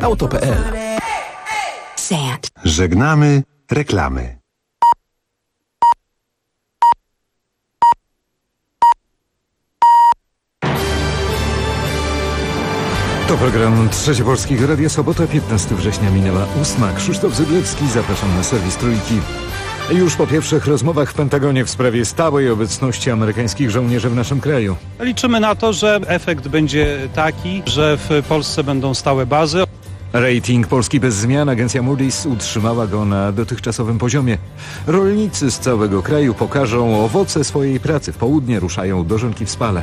Auto.pl. Żegnamy reklamy. To program Trzecie Polskiego Radia, sobota, 15 września, minęła 8. Krzysztof Zyblewski, zapraszam na serwis Trójki. Już po pierwszych rozmowach w Pentagonie w sprawie stałej obecności amerykańskich żołnierzy w naszym kraju. Liczymy na to, że efekt będzie taki, że w Polsce będą stałe bazy. Rating Polski bez zmian. Agencja Moody's utrzymała go na dotychczasowym poziomie. Rolnicy z całego kraju pokażą owoce swojej pracy. W południe ruszają dożynki w Spale.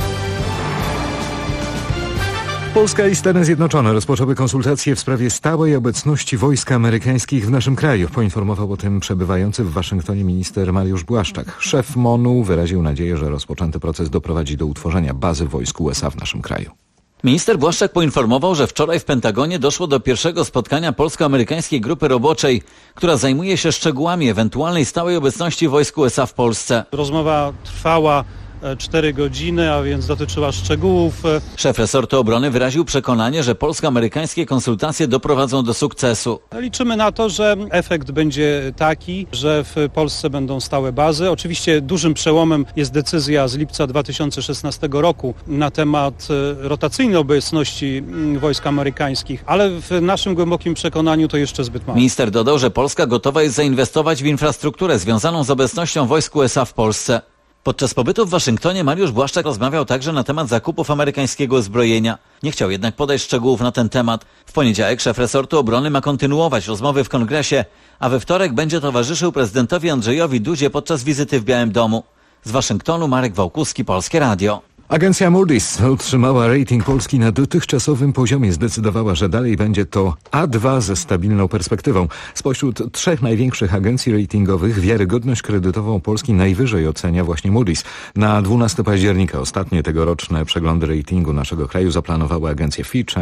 Polska i Stany Zjednoczone rozpoczęły konsultacje w sprawie stałej obecności wojsk amerykańskich w naszym kraju. Poinformował o tym przebywający w Waszyngtonie minister Mariusz Błaszczak. Szef MONU wyraził nadzieję, że rozpoczęty proces doprowadzi do utworzenia bazy wojsk USA w naszym kraju. Minister Błaszczak poinformował, że wczoraj w Pentagonie doszło do pierwszego spotkania polsko-amerykańskiej grupy roboczej, która zajmuje się szczegółami ewentualnej stałej obecności wojsk USA w Polsce. Rozmowa trwała 4 godziny, a więc dotyczyła szczegółów. Szef resortu obrony wyraził przekonanie, że polsko-amerykańskie konsultacje doprowadzą do sukcesu. Liczymy na to, że efekt będzie taki, że w Polsce będą stałe bazy. Oczywiście dużym przełomem jest decyzja z lipca 2016 roku na temat rotacyjnej obecności wojsk amerykańskich, ale w naszym głębokim przekonaniu to jeszcze zbyt mało. Minister dodał, że Polska gotowa jest zainwestować w infrastrukturę związaną z obecnością wojsk USA w Polsce. Podczas pobytu w Waszyngtonie Mariusz Błaszczak rozmawiał także na temat zakupów amerykańskiego uzbrojenia. Nie chciał jednak podać szczegółów na ten temat. W poniedziałek szef resortu obrony ma kontynuować rozmowy w Kongresie, a we wtorek będzie towarzyszył prezydentowi Andrzejowi Dudzie podczas wizyty w Białym Domu. Z Waszyngtonu Marek Wałkuski, Polskie Radio. Agencja Moody's utrzymała rating Polski na dotychczasowym poziomie. Zdecydowała, że dalej będzie to A2 ze stabilną perspektywą. Spośród 3 największych agencji ratingowych wiarygodność kredytową Polski najwyżej ocenia właśnie Moody's. Na 12 października ostatnie tegoroczne przeglądy ratingu naszego kraju zaplanowały agencje Fitch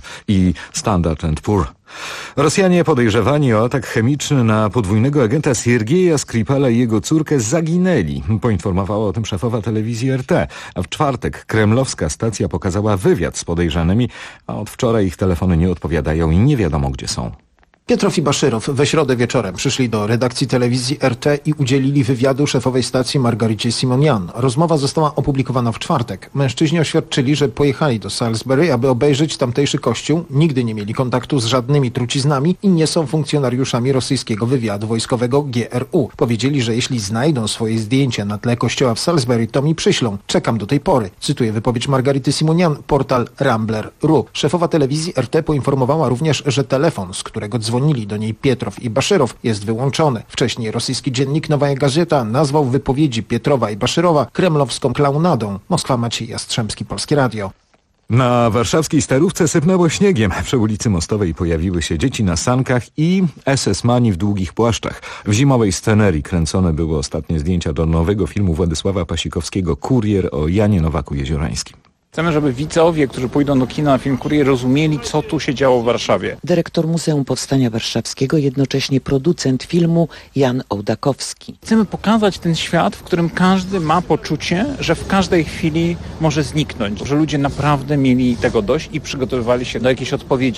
i Standard & Poor. Rosjanie podejrzewani o atak chemiczny na podwójnego agenta Siergieja Skripala i jego córkę zaginęli. Poinformowała o tym szefowa telewizji RT. A w czwartek kremlowska stacja pokazała wywiad z podejrzanymi, a od wczoraj ich telefony nie odpowiadają i nie wiadomo gdzie są. Pietrow i Baszyrow we środę wieczorem przyszli do redakcji telewizji RT i udzielili wywiadu szefowej stacji Margaricie Simonian. Rozmowa została opublikowana w czwartek. Mężczyźni oświadczyli, że pojechali do Salisbury, aby obejrzeć tamtejszy kościół, nigdy nie mieli kontaktu z żadnymi truciznami i nie są funkcjonariuszami rosyjskiego wywiadu wojskowego GRU. Powiedzieli, że jeśli znajdą swoje zdjęcia na tle kościoła w Salisbury, to mi przyślą. Czekam do tej pory. Cytuję wypowiedź Margarity Simonian, portal Rambler.ru. Szefowa telewizji RT poinformowała również, że telefon, z którego dzwonili do niej Pietrow i Baszyrow, jest wyłączony. Wcześniej rosyjski dziennik Nowaja Gazeta nazwał wypowiedzi Pietrowa i Baszyrowa kremlowską klaunadą. Moskwa, Maciej Jastrzębski, Polskie Radio. Na warszawskiej Starówce sypnęło śniegiem. Przy ulicy Mostowej pojawiły się dzieci na sankach i SS-mani w długich płaszczach. W zimowej scenerii kręcone były ostatnie zdjęcia do nowego filmu Władysława Pasikowskiego „Kurier” o Janie Nowaku-Jeziorańskim. Chcemy, żeby widzowie, którzy pójdą do kina na film „Kurier”, rozumieli, co tu się działo w Warszawie. Dyrektor Muzeum Powstania Warszawskiego, jednocześnie producent filmu Jan Ołdakowski. Chcemy pokazać ten świat, w którym każdy ma poczucie, że w każdej chwili może zniknąć. Że ludzie naprawdę mieli tego dość i przygotowywali się do jakiejś odpowiedzi.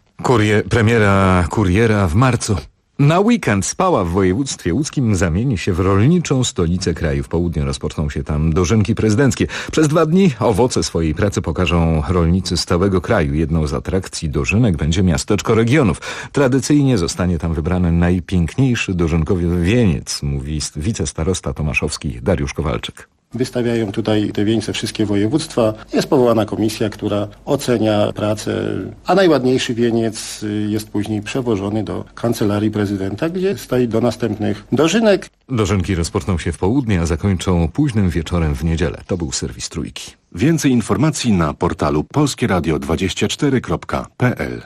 Premiera „Kuriera” w marcu. Na weekend Spała w województwie łódzkim zamieni się w rolniczą stolicę kraju. W południe rozpoczną się tam dożynki prezydenckie. Przez 2 dni owoce swojej pracy pokażą rolnicy z całego kraju. Jedną z atrakcji dożynek będzie miasteczko regionów. Tradycyjnie zostanie tam wybrany najpiękniejszy dożynkowy wieniec, mówi wicestarosta tomaszowski Dariusz Kowalczyk. Wystawiają tutaj te wieńce wszystkie województwa. Jest powołana komisja, która ocenia pracę, a najładniejszy wieniec jest później przewożony do kancelarii prezydenta, gdzie stoi do następnych dożynek. Dożynki rozpoczną się w południe, a zakończą późnym wieczorem w niedzielę. To był serwis Trójki. Więcej informacji na portalu polskieradio24.pl.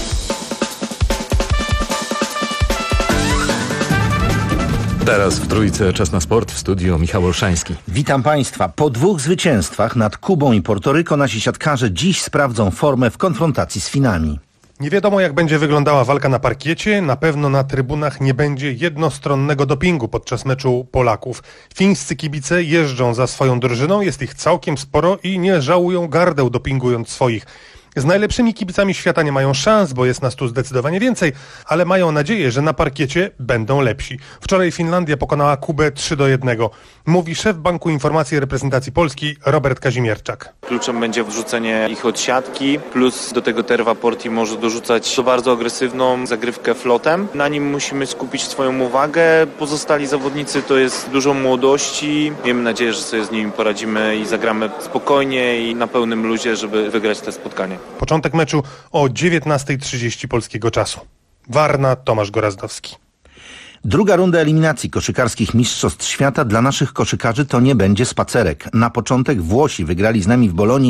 Teraz w Trójce czas na sport. W studiu Michał Olszański. Witam Państwa. Po 2 zwycięstwach nad Kubą i Portoryko nasi siatkarze dziś sprawdzą formę w konfrontacji z Finami. Nie wiadomo, jak będzie wyglądała walka na parkiecie. Na pewno na trybunach nie będzie jednostronnego dopingu podczas meczu Polaków. Fińscy kibice jeżdżą za swoją drużyną, jest ich całkiem sporo i nie żałują gardeł dopingując swoich. Z najlepszymi kibicami świata nie mają szans, bo jest nas tu zdecydowanie więcej, ale mają nadzieję, że na parkiecie będą lepsi. Wczoraj Finlandia pokonała Kubę 3-1. Mówi szef Banku Informacji Reprezentacji Polski Robert Kazimierczak. Kluczem będzie wrzucenie ich od siatki, plus do tego Terva Porti może dorzucać bardzo agresywną zagrywkę flotem. Na nim musimy skupić swoją uwagę. Pozostali zawodnicy to jest dużo młodości. Miejmy nadzieję, że sobie z nimi poradzimy i zagramy spokojnie i na pełnym luzie, żeby wygrać te spotkanie. Początek meczu o 19:30 polskiego czasu. Warna, Tomasz Gorazdowski. Druga runda eliminacji koszykarskich mistrzostw świata dla naszych koszykarzy to nie będzie spacerek. Na początek Włosi wygrali z nami w Bolonii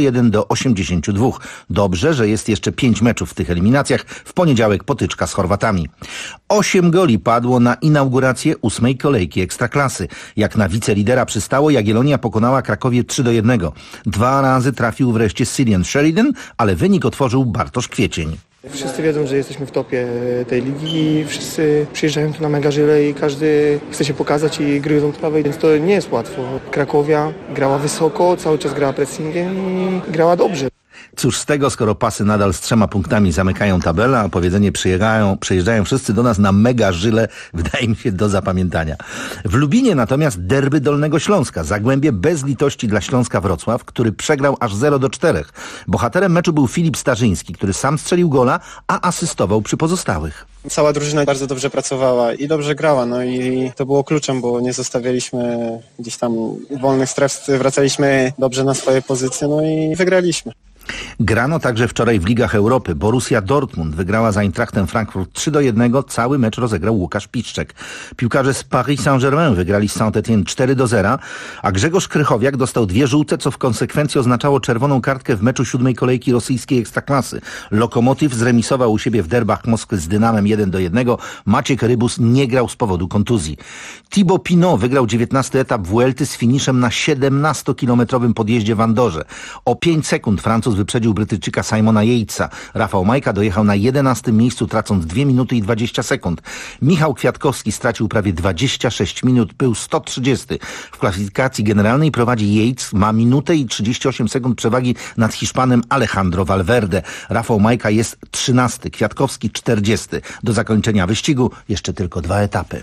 101-82. Dobrze, że jest jeszcze 5 meczów w tych eliminacjach. W poniedziałek potyczka z Chorwatami. 8 goli padło na inaugurację 8. kolejki Ekstraklasy. Jak na wicelidera przystało, Jagiellonia pokonała Krakowie 3-1. 2 razy trafił wreszcie Cillian Sheridan, ale wynik otworzył Bartosz Kwiecień. Wszyscy wiedzą, że jesteśmy w topie tej ligi i wszyscy przyjeżdżają tu na mega żyle i każdy chce się pokazać i gryzą trawę, więc to nie jest łatwo. Krakowia grała wysoko, cały czas grała pressingiem i grała dobrze. Cóż z tego, skoro Pasy nadal z 3 punktami zamykają tabelę, a powiedzenie przyjeżdżają wszyscy do nas na mega żyle, wydaje mi się do zapamiętania. W Lubinie natomiast derby Dolnego Śląska. Zagłębie bez litości dla Śląska Wrocław, który przegrał aż 0-4. Bohaterem meczu był Filip Starzyński, który sam strzelił gola, a asystował przy pozostałych. Cała drużyna bardzo dobrze pracowała i dobrze grała, no i to było kluczem, bo nie zostawialiśmy gdzieś tam wolnych stref, wracaliśmy dobrze na swoje pozycje, no i wygraliśmy. Grano także wczoraj w Ligach Europy. Borussia Dortmund wygrała z Eintrachtem Frankfurt 3-1. Cały mecz rozegrał Łukasz Piszczek. Piłkarze z Paris Saint-Germain wygrali z Saint-Étienne 4-0, a Grzegorz Krychowiak dostał 2 żółte, co w konsekwencji oznaczało czerwoną kartkę w meczu 7. kolejki rosyjskiej Ekstraklasy. Lokomotyw zremisował u siebie w derbach Moskwy z Dynamem 1-1. Maciek Rybus nie grał z powodu kontuzji. Thibaut Pinot wygrał 19. etap Vuelty z finiszem na 17-kilometrowym podjeździe w Andorze. O 5 sekund Francuz wyprzedził Brytyjczyka Simona Yatesa. Rafał Majka dojechał na 11. miejscu, tracąc 2 minuty i 20 sekund. Michał Kwiatkowski stracił prawie 26 minut, był 130. W klasyfikacji generalnej prowadzi Yates, ma minutę i 38 sekund przewagi nad Hiszpanem Alejandro Valverde. Rafał Majka jest 13, Kwiatkowski 40. Do zakończenia wyścigu jeszcze tylko 2 etapy.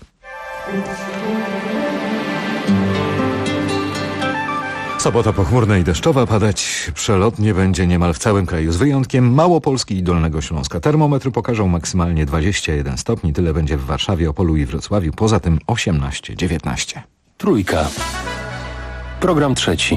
Sobota pochmurna i deszczowa, padać przelotnie będzie niemal w całym kraju, z wyjątkiem Małopolski i Dolnego Śląska. Termometry pokażą maksymalnie 21 stopni, tyle będzie w Warszawie, Opolu i Wrocławiu, poza tym 18-19. Trójka. Program trzeci.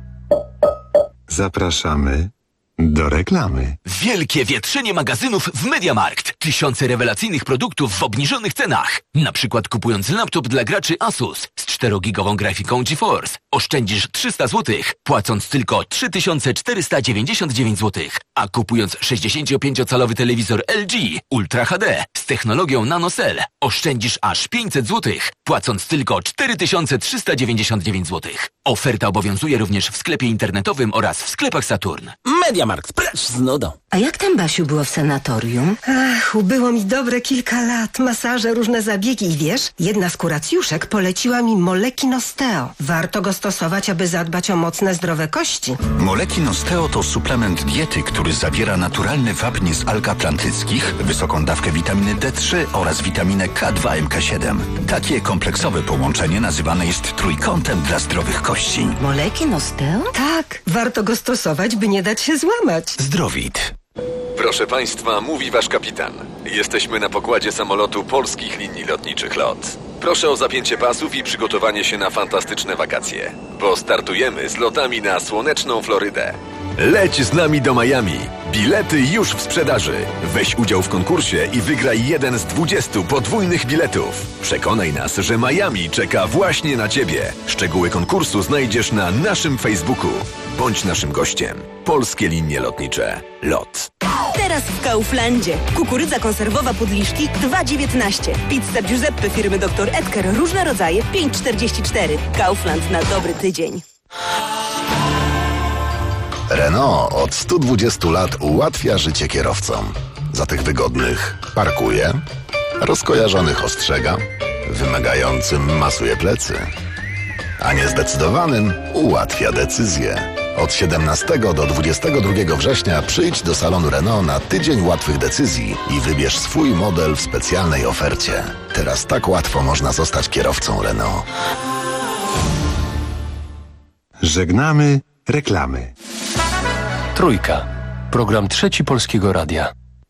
Zapraszamy do reklamy. Wielkie wietrzenie magazynów w MediaMarkt. Tysiące rewelacyjnych produktów w obniżonych cenach. Na przykład kupując laptop dla graczy Asus z 4-gigową grafiką GeForce oszczędzisz 300 zł, płacąc tylko 3499 zł. A kupując 65-calowy telewizor LG Ultra HD z technologią NanoCell oszczędzisz aż 500 zł, płacąc tylko 4399 zł. Oferta obowiązuje również w sklepie internetowym oraz w sklepach Saturn. MediaMarkt, precz z nudą. A jak tam, Basiu, było w sanatorium? Ach, ubyło mi dobre kilka lat. Masaże, różne zabiegi i wiesz, jedna z kuracjuszek poleciła mi Molekin Osteo. Warto go stosować, aby zadbać o mocne, zdrowe kości. Molekin Osteo to suplement diety, który zawiera naturalny wapń z alg atlantyckich, wysoką dawkę witaminy D3 oraz witaminę K2 MK7. Takie kompleksowe połączenie nazywane jest trójkątem dla zdrowych kości. Molekin Osteo? Tak, warto go stosować, by nie dać się złamać. Zdrowit. Proszę Państwa, mówi Wasz kapitan. Jesteśmy na pokładzie samolotu Polskich Linii Lotniczych LOT. Proszę o zapięcie pasów i przygotowanie się na fantastyczne wakacje, bo startujemy z lotami na słoneczną Florydę. Leć z nami do Miami. Bilety już w sprzedaży. Weź udział w konkursie i wygraj jeden z 20 podwójnych biletów. Przekonaj nas, że Miami czeka właśnie na Ciebie. Szczegóły konkursu znajdziesz na naszym Facebooku. Bądź naszym gościem. Polskie Linie Lotnicze LOT. Teraz w Kauflandzie. Kukurydza konserwowa Podliszki 2,19. Pizza Giuseppe firmy Dr. Edgar. Różne rodzaje 5,44. Kaufland na dobry tydzień. Renault od 120 lat ułatwia życie kierowcom. Za tych wygodnych parkuje, rozkojarzonych ostrzega, wymagającym masuje plecy, a niezdecydowanym ułatwia decyzję. Od 17 do 22 września przyjdź do salonu Renault na tydzień łatwych decyzji i wybierz swój model w specjalnej ofercie. Teraz tak łatwo można zostać kierowcą Renault. Żegnamy reklamy. Trójka. Program Trzeci Polskiego Radia.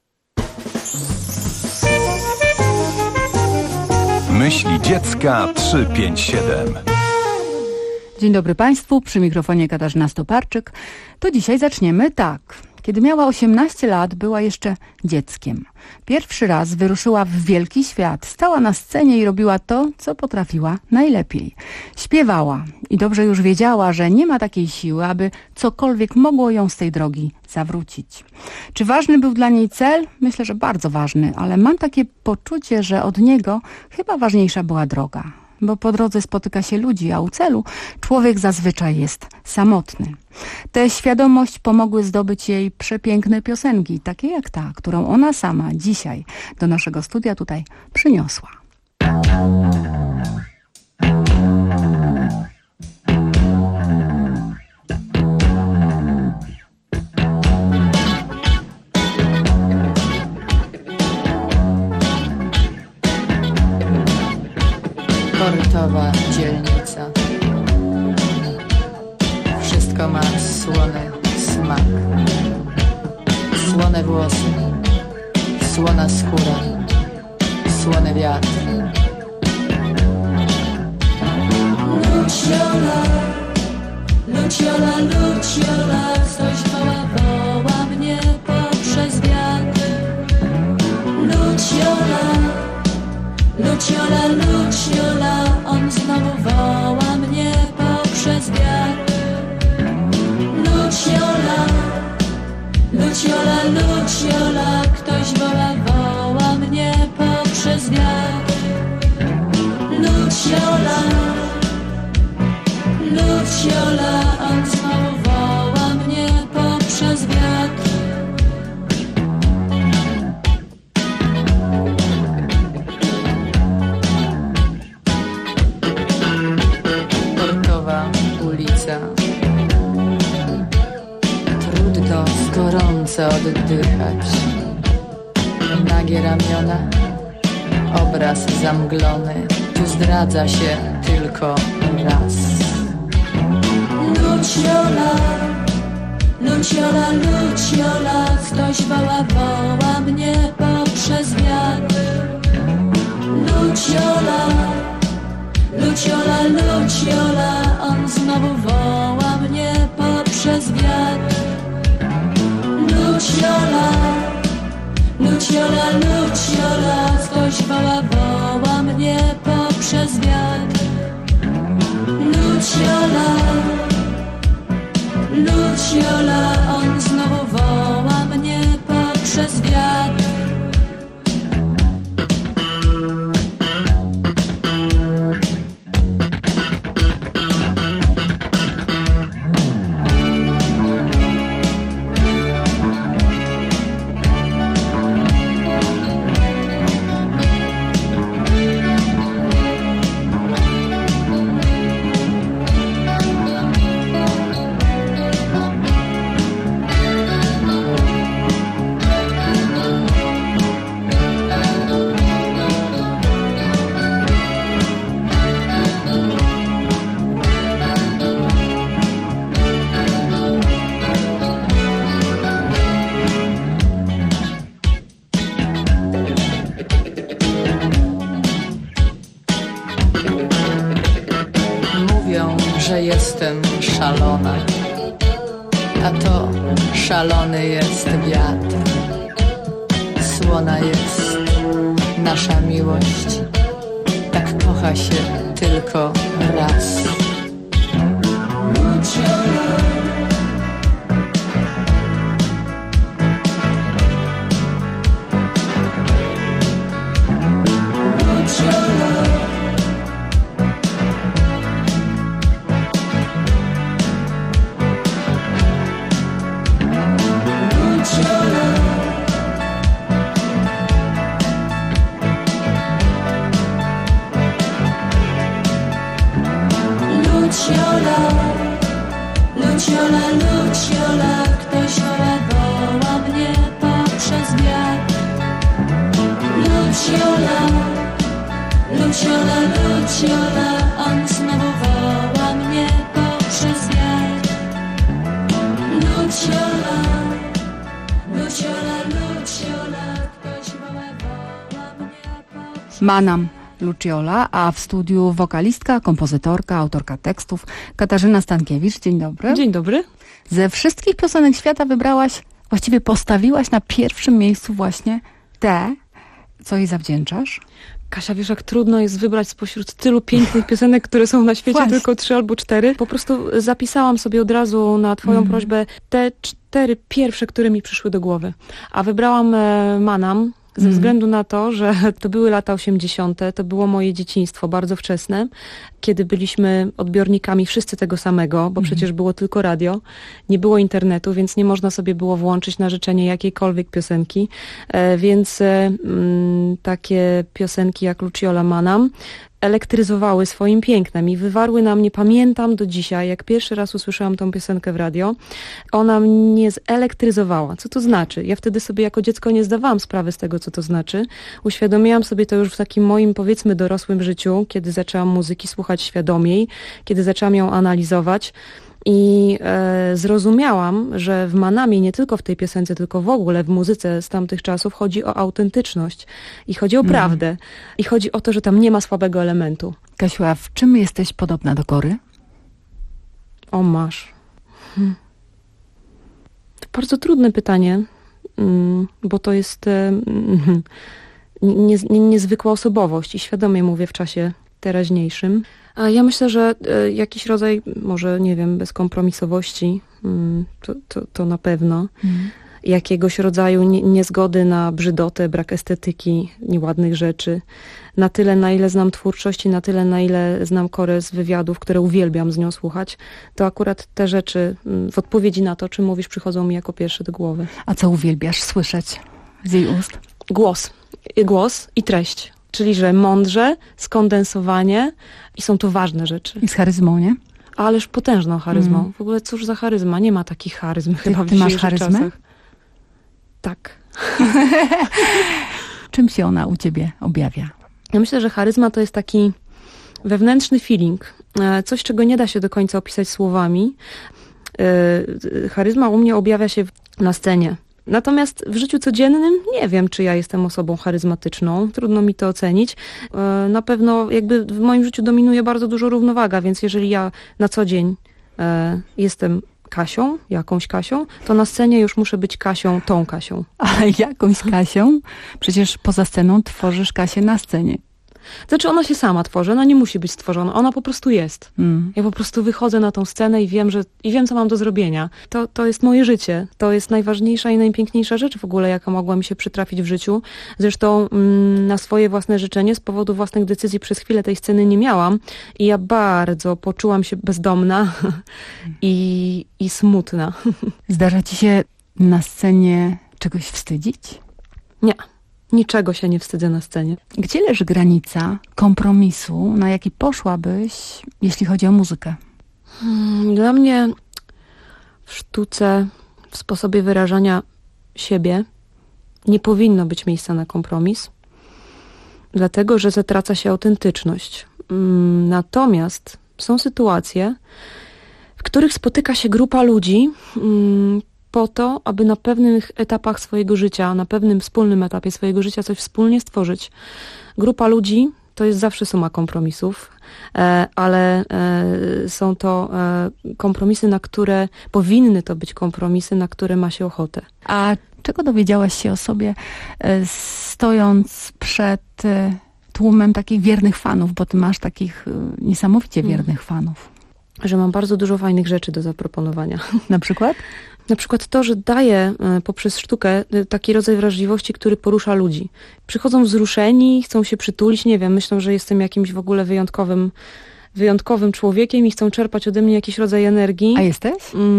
Myśli dziecka 357. Dzień dobry Państwu, przy mikrofonie Katarzyna Stoparczyk. To dzisiaj zaczniemy tak. Kiedy miała 18 lat, była jeszcze dzieckiem. Pierwszy raz wyruszyła w wielki świat, stała na scenie i robiła to, co potrafiła najlepiej. Śpiewała i dobrze już wiedziała, że nie ma takiej siły, aby cokolwiek mogło ją z tej drogi zawrócić. Czy ważny był dla niej cel? Myślę, że bardzo ważny, ale mam takie poczucie, że od niego chyba ważniejsza była droga. Bo po drodze spotyka się ludzi, a u celu człowiek zazwyczaj jest samotny. Tę świadomość pomogły zdobyć jej przepiękne piosenki, takie jak ta, którą ona sama dzisiaj do naszego studia tutaj przyniosła. Portowa dzielnica. Wszystko ma słony smak. Słone włosy, słona skóra, słony wiatr. Luciola, Luciola, Luciola, ktoś woła mnie poprzez wiatr. Luciola, Luciola, Luciola, on znowu woła mnie poprzez wiatr. Luciola, Luciola, Luciola, ktoś woła mnie poprzez wiatr. Luciola, Luciola, on znowu woła mnie poprzez wiatr. Ulica. Trudno gorąco oddychać. Nagie ramiona, obraz zamglony, tu zdradza się tylko raz. Luciola, Luciola, Luciola, ktoś woła mnie poprzez wiatr. Luciola, Luciola, Luciola, on znowu woła mnie poprzez wiatr. Luciola, Luciola, Luciola, ktoś woła mnie poprzez wiatr. Luciola, Luciola, on znowu woła mnie poprzez wiatr. Że jestem szalona, a to szalony jest wiatr. Słona jest nasza miłość, tak kocha się tylko raz. Luciola, Luciola, Luciola, on znowu woła mnie poprzez wiatr. Luciola, Luciola, Luciola, ktoś woła mnie poprzez... Manam Luciola, a w studiu wokalistka, kompozytorka, autorka tekstów Katarzyna Stankiewicz. Dzień dobry. Dzień dobry. Ze wszystkich piosenek świata wybrałaś, właściwie postawiłaś na pierwszym miejscu właśnie tę, co jej zawdzięczasz? Kasia, wiesz, jak trudno jest wybrać spośród tylu pięknych piosenek, które są na świecie, Właśnie. tylko 3 albo 4. Po prostu zapisałam sobie od razu na twoją prośbę te 4 pierwsze, które mi przyszły do głowy. A wybrałam Manam ze względu na to, że to były lata 80., to było moje dzieciństwo, bardzo wczesne, kiedy byliśmy odbiornikami wszyscy tego samego, bo przecież było tylko radio, nie było internetu, więc nie można sobie było włączyć na życzenie jakiejkolwiek piosenki, więc takie piosenki jak Luciola Manam elektryzowały swoim pięknem i wywarły na mnie, pamiętam do dzisiaj, jak pierwszy raz usłyszałam tą piosenkę w radio, ona mnie zelektryzowała. Co to znaczy? Ja wtedy sobie jako dziecko nie zdawałam sprawy z tego, co to znaczy. Uświadomiłam sobie to już w takim moim, powiedzmy, dorosłym życiu, kiedy zaczęłam muzyki słuchać świadomiej, kiedy zaczęłam ją analizować. I zrozumiałam, że w Manamie, nie tylko w tej piosence, tylko w ogóle w muzyce z tamtych czasów chodzi o autentyczność i chodzi o prawdę i chodzi o to, że tam nie ma słabego elementu. Kasiu, a w czym jesteś podobna do Kory? O, masz. To bardzo trudne pytanie, bo to jest niezwykła osobowość i świadomie mówię w czasie teraźniejszym. A ja myślę, że jakiś rodzaj, może nie wiem, bezkompromisowości, to na pewno. Jakiegoś rodzaju niezgody na brzydotę, brak estetyki, nieładnych rzeczy. Na tyle, na ile znam twórczość i na tyle, na ile znam Korę z wywiadów, które uwielbiam z nią słuchać, to akurat te rzeczy w odpowiedzi na to, czym mówisz, przychodzą mi jako pierwsze do głowy. A co uwielbiasz słyszeć z jej ust? Głos i treść. Czyli, że mądrze, skondensowanie i są to ważne rzeczy. I z charyzmą, nie? Ależ potężną charyzmą. W ogóle cóż za charyzma? Nie ma takich charyzm chyba w Ty masz dzisiejszych charyzmę? czasach. Tak. Czym się ona u ciebie objawia? Ja myślę, że charyzma to jest taki wewnętrzny feeling. Coś, czego nie da się do końca opisać słowami. Charyzma u mnie objawia się na scenie. Natomiast w życiu codziennym nie wiem, czy ja jestem osobą charyzmatyczną. Trudno mi to ocenić. Na pewno jakby w moim życiu dominuje bardzo dużo równowaga, więc jeżeli ja na co dzień jestem Kasią, jakąś Kasią, to na scenie już muszę być Kasią, tą Kasią. Ale jakąś Kasią? Przecież poza sceną tworzysz Kasię na scenie. Znaczy ona się sama tworzy, ona nie musi być stworzona, ona po prostu jest. Ja po prostu wychodzę na tą scenę i wiem, co mam do zrobienia. To jest moje życie. To jest najważniejsza i najpiękniejsza rzecz w ogóle, jaka mogła mi się przytrafić w życiu. Zresztą na swoje własne życzenie, z powodu własnych decyzji przez chwilę tej sceny nie miałam i ja bardzo poczułam się bezdomna i smutna. Zdarza ci się na scenie czegoś wstydzić? Nie. Niczego się nie wstydzę na scenie. Gdzie leży granica kompromisu, na jaki poszłabyś, jeśli chodzi o muzykę? Dla mnie w sztuce, w sposobie wyrażania siebie nie powinno być miejsca na kompromis, dlatego że zatraca się autentyczność. Natomiast są sytuacje, w których spotyka się grupa ludzi po to, aby na pewnych etapach swojego życia, na pewnym wspólnym etapie swojego życia coś wspólnie stworzyć. Grupa ludzi to jest zawsze suma kompromisów, ale są to kompromisy, na które powinny to być kompromisy, na które ma się ochotę. A czego dowiedziałaś się o sobie, stojąc przed tłumem takich wiernych fanów, bo ty masz takich niesamowicie wiernych fanów? Że mam bardzo dużo fajnych rzeczy do zaproponowania. Na przykład? Na przykład to, że daję poprzez sztukę taki rodzaj wrażliwości, który porusza ludzi. Przychodzą wzruszeni, chcą się przytulić, nie wiem, myślą, że jestem jakimś w ogóle wyjątkowym człowiekiem i chcą czerpać ode mnie jakiś rodzaj energii. A jesteś?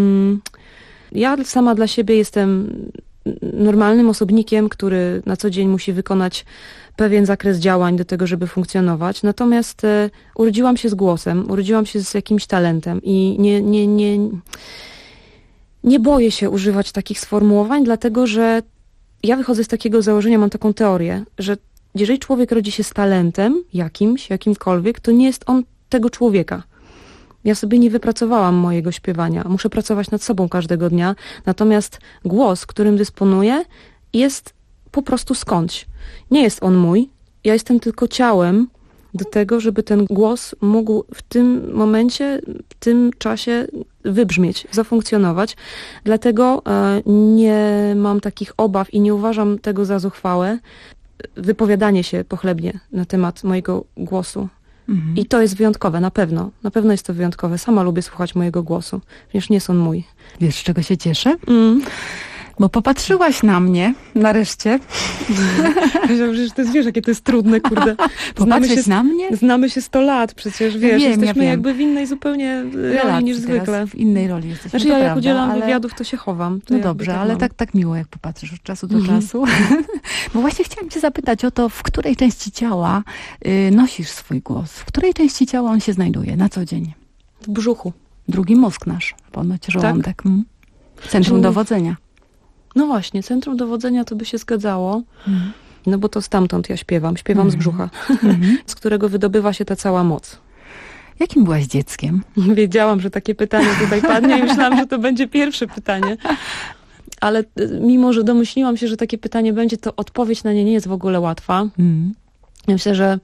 Ja sama dla siebie jestem normalnym osobnikiem, który na co dzień musi wykonać pewien zakres działań do tego, żeby funkcjonować. Natomiast urodziłam się z głosem, urodziłam się z jakimś talentem i nie boję się używać takich sformułowań, dlatego że Ja wychodzę z takiego założenia, mam taką teorię, że jeżeli człowiek rodzi się z talentem jakimkolwiek, to nie jest on tego człowieka. Ja sobie nie wypracowałam mojego śpiewania. Muszę pracować nad sobą każdego dnia. Natomiast głos, którym dysponuję, jest po prostu skądś. Nie jest on mój. Ja jestem tylko ciałem do tego, żeby ten głos mógł w tym momencie, w tym czasie wybrzmieć, zafunkcjonować. Dlatego nie mam takich obaw i nie uważam tego za zuchwałe. Wypowiadanie się pochlebnie na temat mojego głosu. I to jest wyjątkowe, na pewno. Na pewno jest to wyjątkowe. Sama lubię słuchać mojego głosu, ponieważ nie jest on mój. Wiesz, z czego się cieszę? Bo popatrzyłaś na mnie, nareszcie. Przecież ty wiesz, jakie to jest trudne, kurde. Popatrzeć na mnie? Znamy się 100 lat, przecież wiesz, Wiem, jesteśmy jakby w innej zupełnie roli niż zwykle. W innej roli jesteśmy. Znaczy ja jak udzielam wywiadów, to się chowam. To no dobrze, ale tak miło, jak popatrzysz od czasu do czasu. Bo właśnie chciałam cię zapytać o to, w której części ciała nosisz swój głos? W której części ciała on się znajduje na co dzień? W brzuchu. Drugi mózg nasz, ponoć żołądek. Tak? Centrum dowodzenia. No właśnie, centrum dowodzenia to by się zgadzało, no bo to stamtąd ja śpiewam z brzucha, z którego wydobywa się ta cała moc. Jakim byłaś dzieckiem? Wiedziałam, że takie pytanie tutaj padnie i myślałam, że to będzie pierwsze pytanie. Ale mimo, że domyśliłam się, że takie pytanie będzie, to odpowiedź na nie nie jest w ogóle łatwa. Ja myślę, że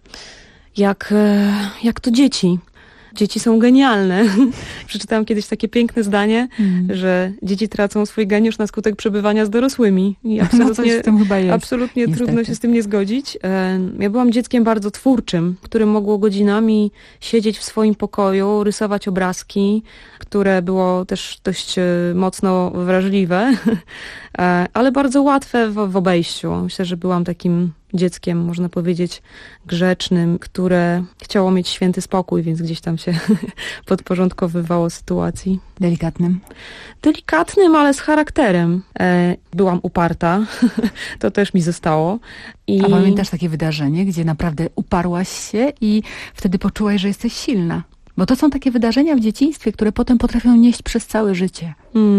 jak to dzieci. Dzieci są genialne. Przeczytałam kiedyś takie piękne zdanie, że dzieci tracą swój geniusz na skutek przebywania z dorosłymi. I absolutnie trudno się z tym nie zgodzić. Ja byłam dzieckiem bardzo twórczym, które mogło godzinami siedzieć w swoim pokoju, rysować obrazki, które było też dość mocno wrażliwe, ale bardzo łatwe w obejściu. Myślę, że byłam takim dzieckiem, można powiedzieć, grzecznym, które chciało mieć święty spokój, więc gdzieś tam się podporządkowywało sytuacji. Delikatnym? Delikatnym, ale z charakterem. Byłam uparta, to też mi zostało. A pamiętasz takie wydarzenie, gdzie naprawdę uparłaś się i wtedy poczułaś, że jesteś silna? Bo to są takie wydarzenia w dzieciństwie, które potem potrafią nieść przez całe życie.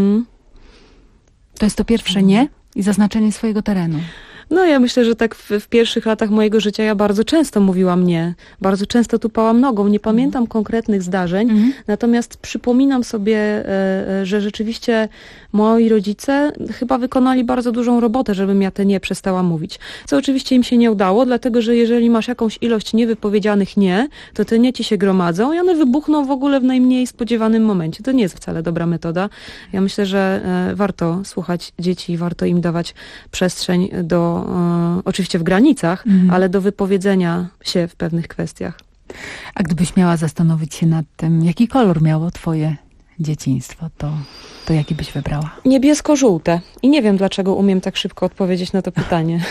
To jest to pierwsze nie i zaznaczenie swojego terenu. No ja myślę, że tak w pierwszych latach mojego życia ja bardzo często mówiłam nie. Bardzo często tupałam nogą. Nie pamiętam konkretnych zdarzeń, natomiast przypominam sobie, że rzeczywiście moi rodzice chyba wykonali bardzo dużą robotę, żebym ja te nie przestała mówić. Co oczywiście im się nie udało, dlatego że jeżeli masz jakąś ilość niewypowiedzianych nie, to te nie ci się gromadzą i one wybuchną w ogóle w najmniej spodziewanym momencie. To nie jest wcale dobra metoda. Ja myślę, że warto słuchać dzieci, warto im dawać przestrzeń do oczywiście w granicach, ale do wypowiedzenia się w pewnych kwestiach. A gdybyś miała zastanowić się nad tym, jaki kolor miało twoje dzieciństwo, to jaki byś wybrała? Niebiesko-żółte. I nie wiem, dlaczego umiem tak szybko odpowiedzieć na to pytanie.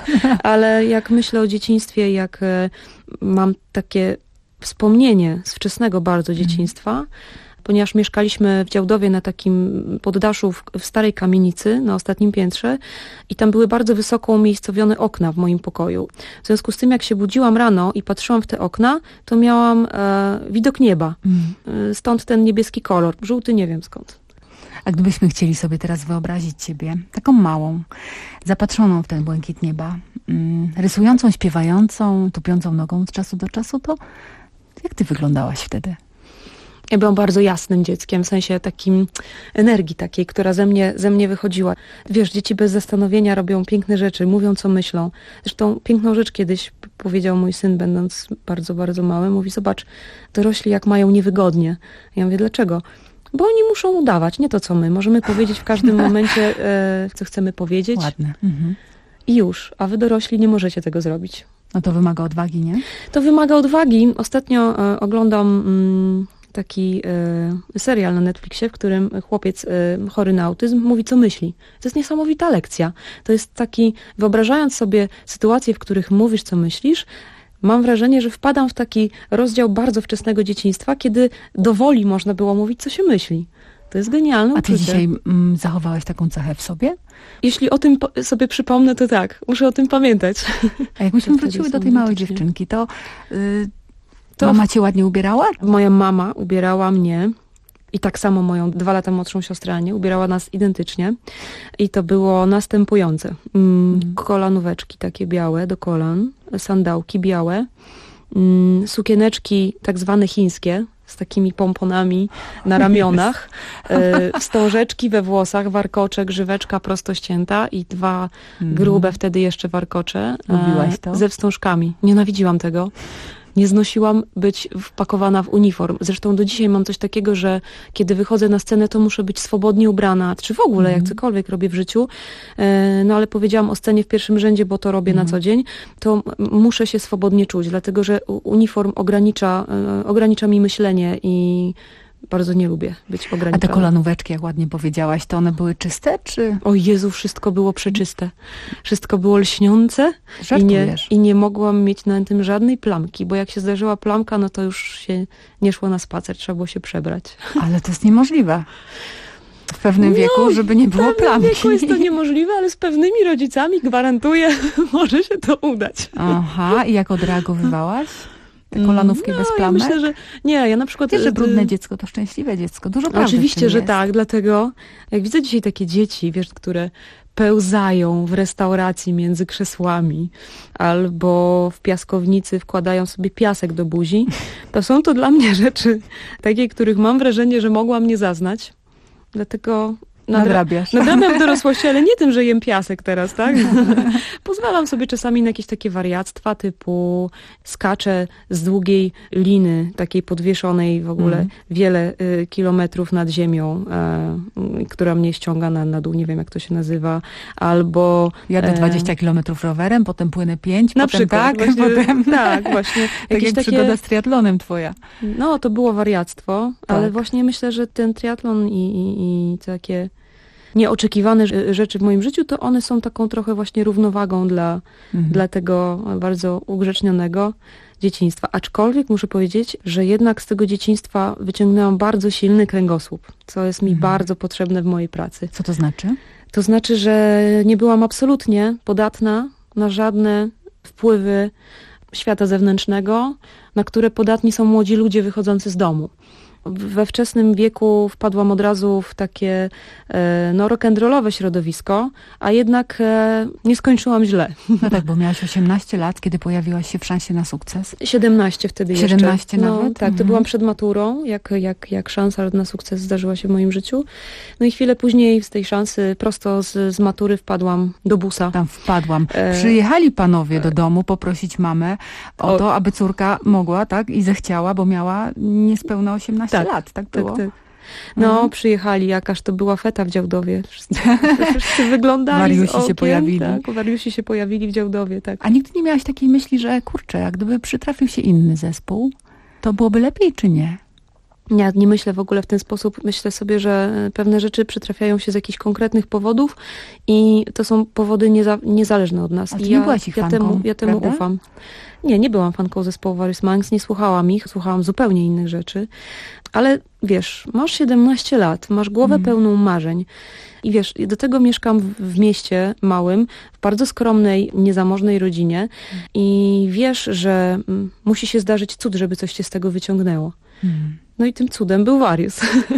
Ale jak myślę o dzieciństwie, jak mam takie wspomnienie z wczesnego bardzo dzieciństwa, ponieważ mieszkaliśmy w Działdowie na takim poddaszu w starej kamienicy na ostatnim piętrze i tam były bardzo wysoko umiejscowione okna w moim pokoju. W związku z tym, jak się budziłam rano i patrzyłam w te okna, to miałam widok nieba. Stąd ten niebieski kolor. Żółty nie wiem skąd. A gdybyśmy chcieli sobie teraz wyobrazić ciebie, taką małą, zapatrzoną w ten błękit nieba, rysującą, śpiewającą, tupiącą nogą od czasu do czasu, to jak ty wyglądałaś wtedy? Ja byłam bardzo jasnym dzieckiem, w sensie takim energii takiej, która ze mnie wychodziła. Wiesz, dzieci bez zastanowienia robią piękne rzeczy, mówią co myślą. Zresztą piękną rzecz kiedyś powiedział mój syn, będąc bardzo, bardzo mały. Mówi, zobacz, dorośli jak mają niewygodnie. Ja mówię, dlaczego? Bo oni muszą udawać, nie to co my. Możemy powiedzieć w każdym momencie, co chcemy powiedzieć. Ładne. I już, a wy dorośli nie możecie tego zrobić. No to wymaga odwagi, nie? To wymaga odwagi. Ostatnio oglądam taki serial na Netflixie, w którym chłopiec chory na autyzm mówi, co myśli. To jest niesamowita lekcja. To jest taki, wyobrażając sobie sytuacje, w których mówisz, co myślisz, mam wrażenie, że wpadam w taki rozdział bardzo wczesnego dzieciństwa, kiedy do woli można było mówić, co się myśli. To jest genialne uczucie. A ty dzisiaj zachowałaś taką cechę w sobie? Jeśli o tym sobie przypomnę, to tak. Muszę o tym pamiętać. A jakbyśmy wróciły do tej małej dziewczynki, to mama cię ładnie ubierała? Moja mama ubierała mnie i tak samo moją 2 lata młodszą siostrę Anię. Ubierała nas identycznie i to było następujące. Kolanóweczki takie białe do kolan, sandałki białe, sukieneczki tak zwane chińskie, z takimi pomponami na ramionach, wstążeczki we włosach, warkocze, grzyweczka prosto ścięta i 2 grube wtedy jeszcze warkocze Lubiłaś to? ze wstążkami. Nienawidziłam tego. Nie znosiłam być wpakowana w uniform. Zresztą do dzisiaj mam coś takiego, że kiedy wychodzę na scenę, to muszę być swobodnie ubrana, czy w ogóle jak cokolwiek robię w życiu. No ale powiedziałam o scenie w pierwszym rzędzie, bo to robię na co dzień, to muszę się swobodnie czuć, dlatego że uniform ogranicza mi myślenie i bardzo nie lubię być ograniczona. A te kolanóweczki, jak ładnie powiedziałaś, to one były czyste, czy? O Jezu, wszystko było przeczyste. Wszystko było lśniące Żartujesz. i nie mogłam mieć na tym żadnej plamki, bo jak się zdarzyła plamka, no to już się nie szło na spacer, trzeba było się przebrać. Ale to jest niemożliwe. W pewnym wieku, żeby nie było plamki. W pewnym wieku jest to niemożliwe, ale z pewnymi rodzicami gwarantuję, może się to udać. Aha, i jak odreagowywałaś? Te kolanówki bez plamek? Ja myślę, że nie, ja na przykład... Wiesz, że brudne dziecko to szczęśliwe dziecko. Dużo prawdy Oczywiście, że jest. tak, dlatego jak widzę dzisiaj takie dzieci, wiesz, które pełzają w restauracji między krzesłami albo w piaskownicy wkładają sobie piasek do buzi, to są to dla mnie rzeczy takie, których mam wrażenie, że mogłam nie zaznać. Dlatego nadrabiasz. Nadrabiam w dorosłości, ale nie tym, że jem piasek teraz, tak? Pozwalam sobie czasami na jakieś takie wariactwa typu skaczę z długiej liny, takiej podwieszonej w ogóle wiele kilometrów nad ziemią, która mnie ściąga na dół, nie wiem jak to się nazywa, albo... Jadę 20 kilometrów rowerem, potem płynę 5, na potem przykład, tak, właśnie, potem... Tak, właśnie. Tak jak przygoda z triatlonem twoja. No, to było wariactwo, tak. Ale właśnie myślę, że ten triatlon i takie nieoczekiwane rzeczy w moim życiu, to one są taką trochę właśnie równowagą dla tego bardzo ugrzecznionego dzieciństwa. Aczkolwiek muszę powiedzieć, że jednak z tego dzieciństwa wyciągnęłam bardzo silny kręgosłup, co jest mi bardzo potrzebne w mojej pracy. Co to znaczy? To znaczy, że nie byłam absolutnie podatna na żadne wpływy świata zewnętrznego, na które podatni są młodzi ludzie wychodzący z domu. We wczesnym wieku wpadłam od razu w takie rock'n'rollowe środowisko, a jednak nie skończyłam źle. No tak, bo miałaś 18 lat, kiedy pojawiłaś się w Szansie na sukces. 17 wtedy 17 jeszcze. nawet? Tak, to byłam przed maturą, jak szansa na sukces zdarzyła się w moim życiu. No i chwilę później z tej szansy prosto z matury wpadłam do busa. Tam wpadłam. Przyjechali panowie do domu poprosić mamę o to, aby córka mogła, tak, i zechciała, bo miała niespełna 18 lat, tak było? Tak. No, przyjechali, jakaż to była feta w Działdowie. Wszyscy wyglądali Wariusi się pojawili. Tak, wariusi się pojawili w Działdowie, tak. A nigdy nie miałaś takiej myśli, że kurczę, jak gdyby przytrafił się inny zespół, to byłoby lepiej, czy nie? Ja nie myślę w ogóle w ten sposób. Myślę sobie, że pewne rzeczy przytrafiają się z jakichś konkretnych powodów i to są powody niezależne od nas. A ty nie byłaś ich fanką, ja temu ufam. Nie byłam fanką zespołu Various Monks, nie słuchałam ich, słuchałam zupełnie innych rzeczy. Ale wiesz, masz 17 lat, masz głowę pełną marzeń i wiesz, do tego mieszkam w mieście małym, w bardzo skromnej, niezamożnej rodzinie i wiesz, że musi się zdarzyć cud, żeby coś cię z tego wyciągnęło. No i tym cudem był Various.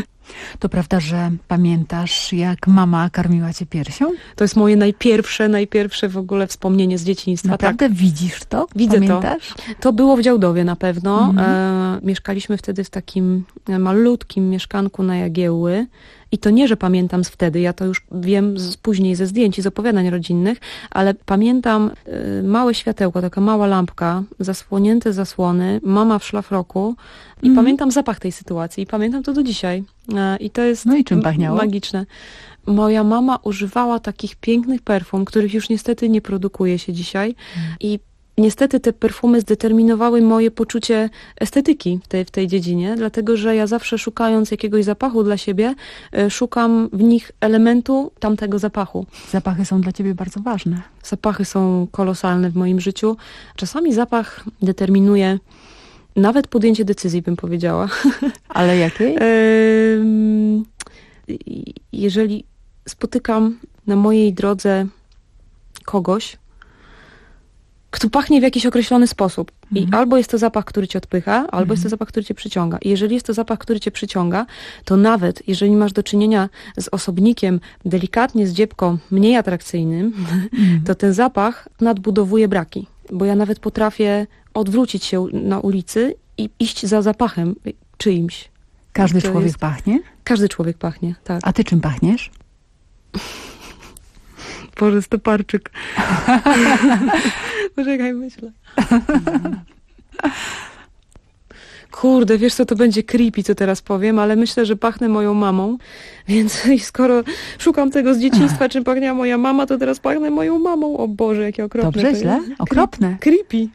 To prawda, że pamiętasz, jak mama karmiła cię piersią? To jest moje najpierwsze w ogóle wspomnienie z dzieciństwa. Naprawdę tak. Widzisz to? Widzę Pamiętasz? To było w Działdowie na pewno. Mieszkaliśmy wtedy w takim malutkim mieszkanku na Jagiełły. I to nie, że pamiętam z wtedy, ja to już wiem później ze zdjęć i z opowiadań rodzinnych, ale pamiętam małe światełko, taka mała lampka, zasłonięte zasłony, mama w szlafroku i pamiętam zapach tej sytuacji i pamiętam to do dzisiaj. I to jest no i czym pachniało? Magiczne. Moja mama używała takich pięknych perfum, których już niestety nie produkuje się dzisiaj i niestety te perfumy zdeterminowały moje poczucie estetyki w tej dziedzinie, dlatego że ja zawsze szukając jakiegoś zapachu dla siebie, szukam w nich elementu tamtego zapachu. Zapachy są dla ciebie bardzo ważne. Zapachy są kolosalne w moim życiu. Czasami zapach determinuje nawet podjęcie decyzji, bym powiedziała. Ale jakiej? Jeżeli spotykam na mojej drodze kogoś, kto pachnie w jakiś określony sposób. I albo jest to zapach, który cię odpycha, albo jest to zapach, który cię przyciąga. I jeżeli jest to zapach, który cię przyciąga, to nawet jeżeli masz do czynienia z osobnikiem delikatnie z dziebką mniej atrakcyjnym, to ten zapach nadbudowuje braki. Bo ja nawet potrafię odwrócić się na ulicy i iść za zapachem czyimś. Każdy To człowiek jest- pachnie? Każdy człowiek pachnie, tak. A ty czym pachniesz? Boże, stoparczyk. Poczekaj, myślę. Kurde, wiesz co, to będzie creepy, co teraz powiem, ale myślę, że pachnę moją mamą, więc skoro szukam tego z dzieciństwa, czym pachniała moja mama, to teraz pachnę moją mamą. O Boże, jakie okropne. Dobrze, to źle? jest. Okropne. Creepy.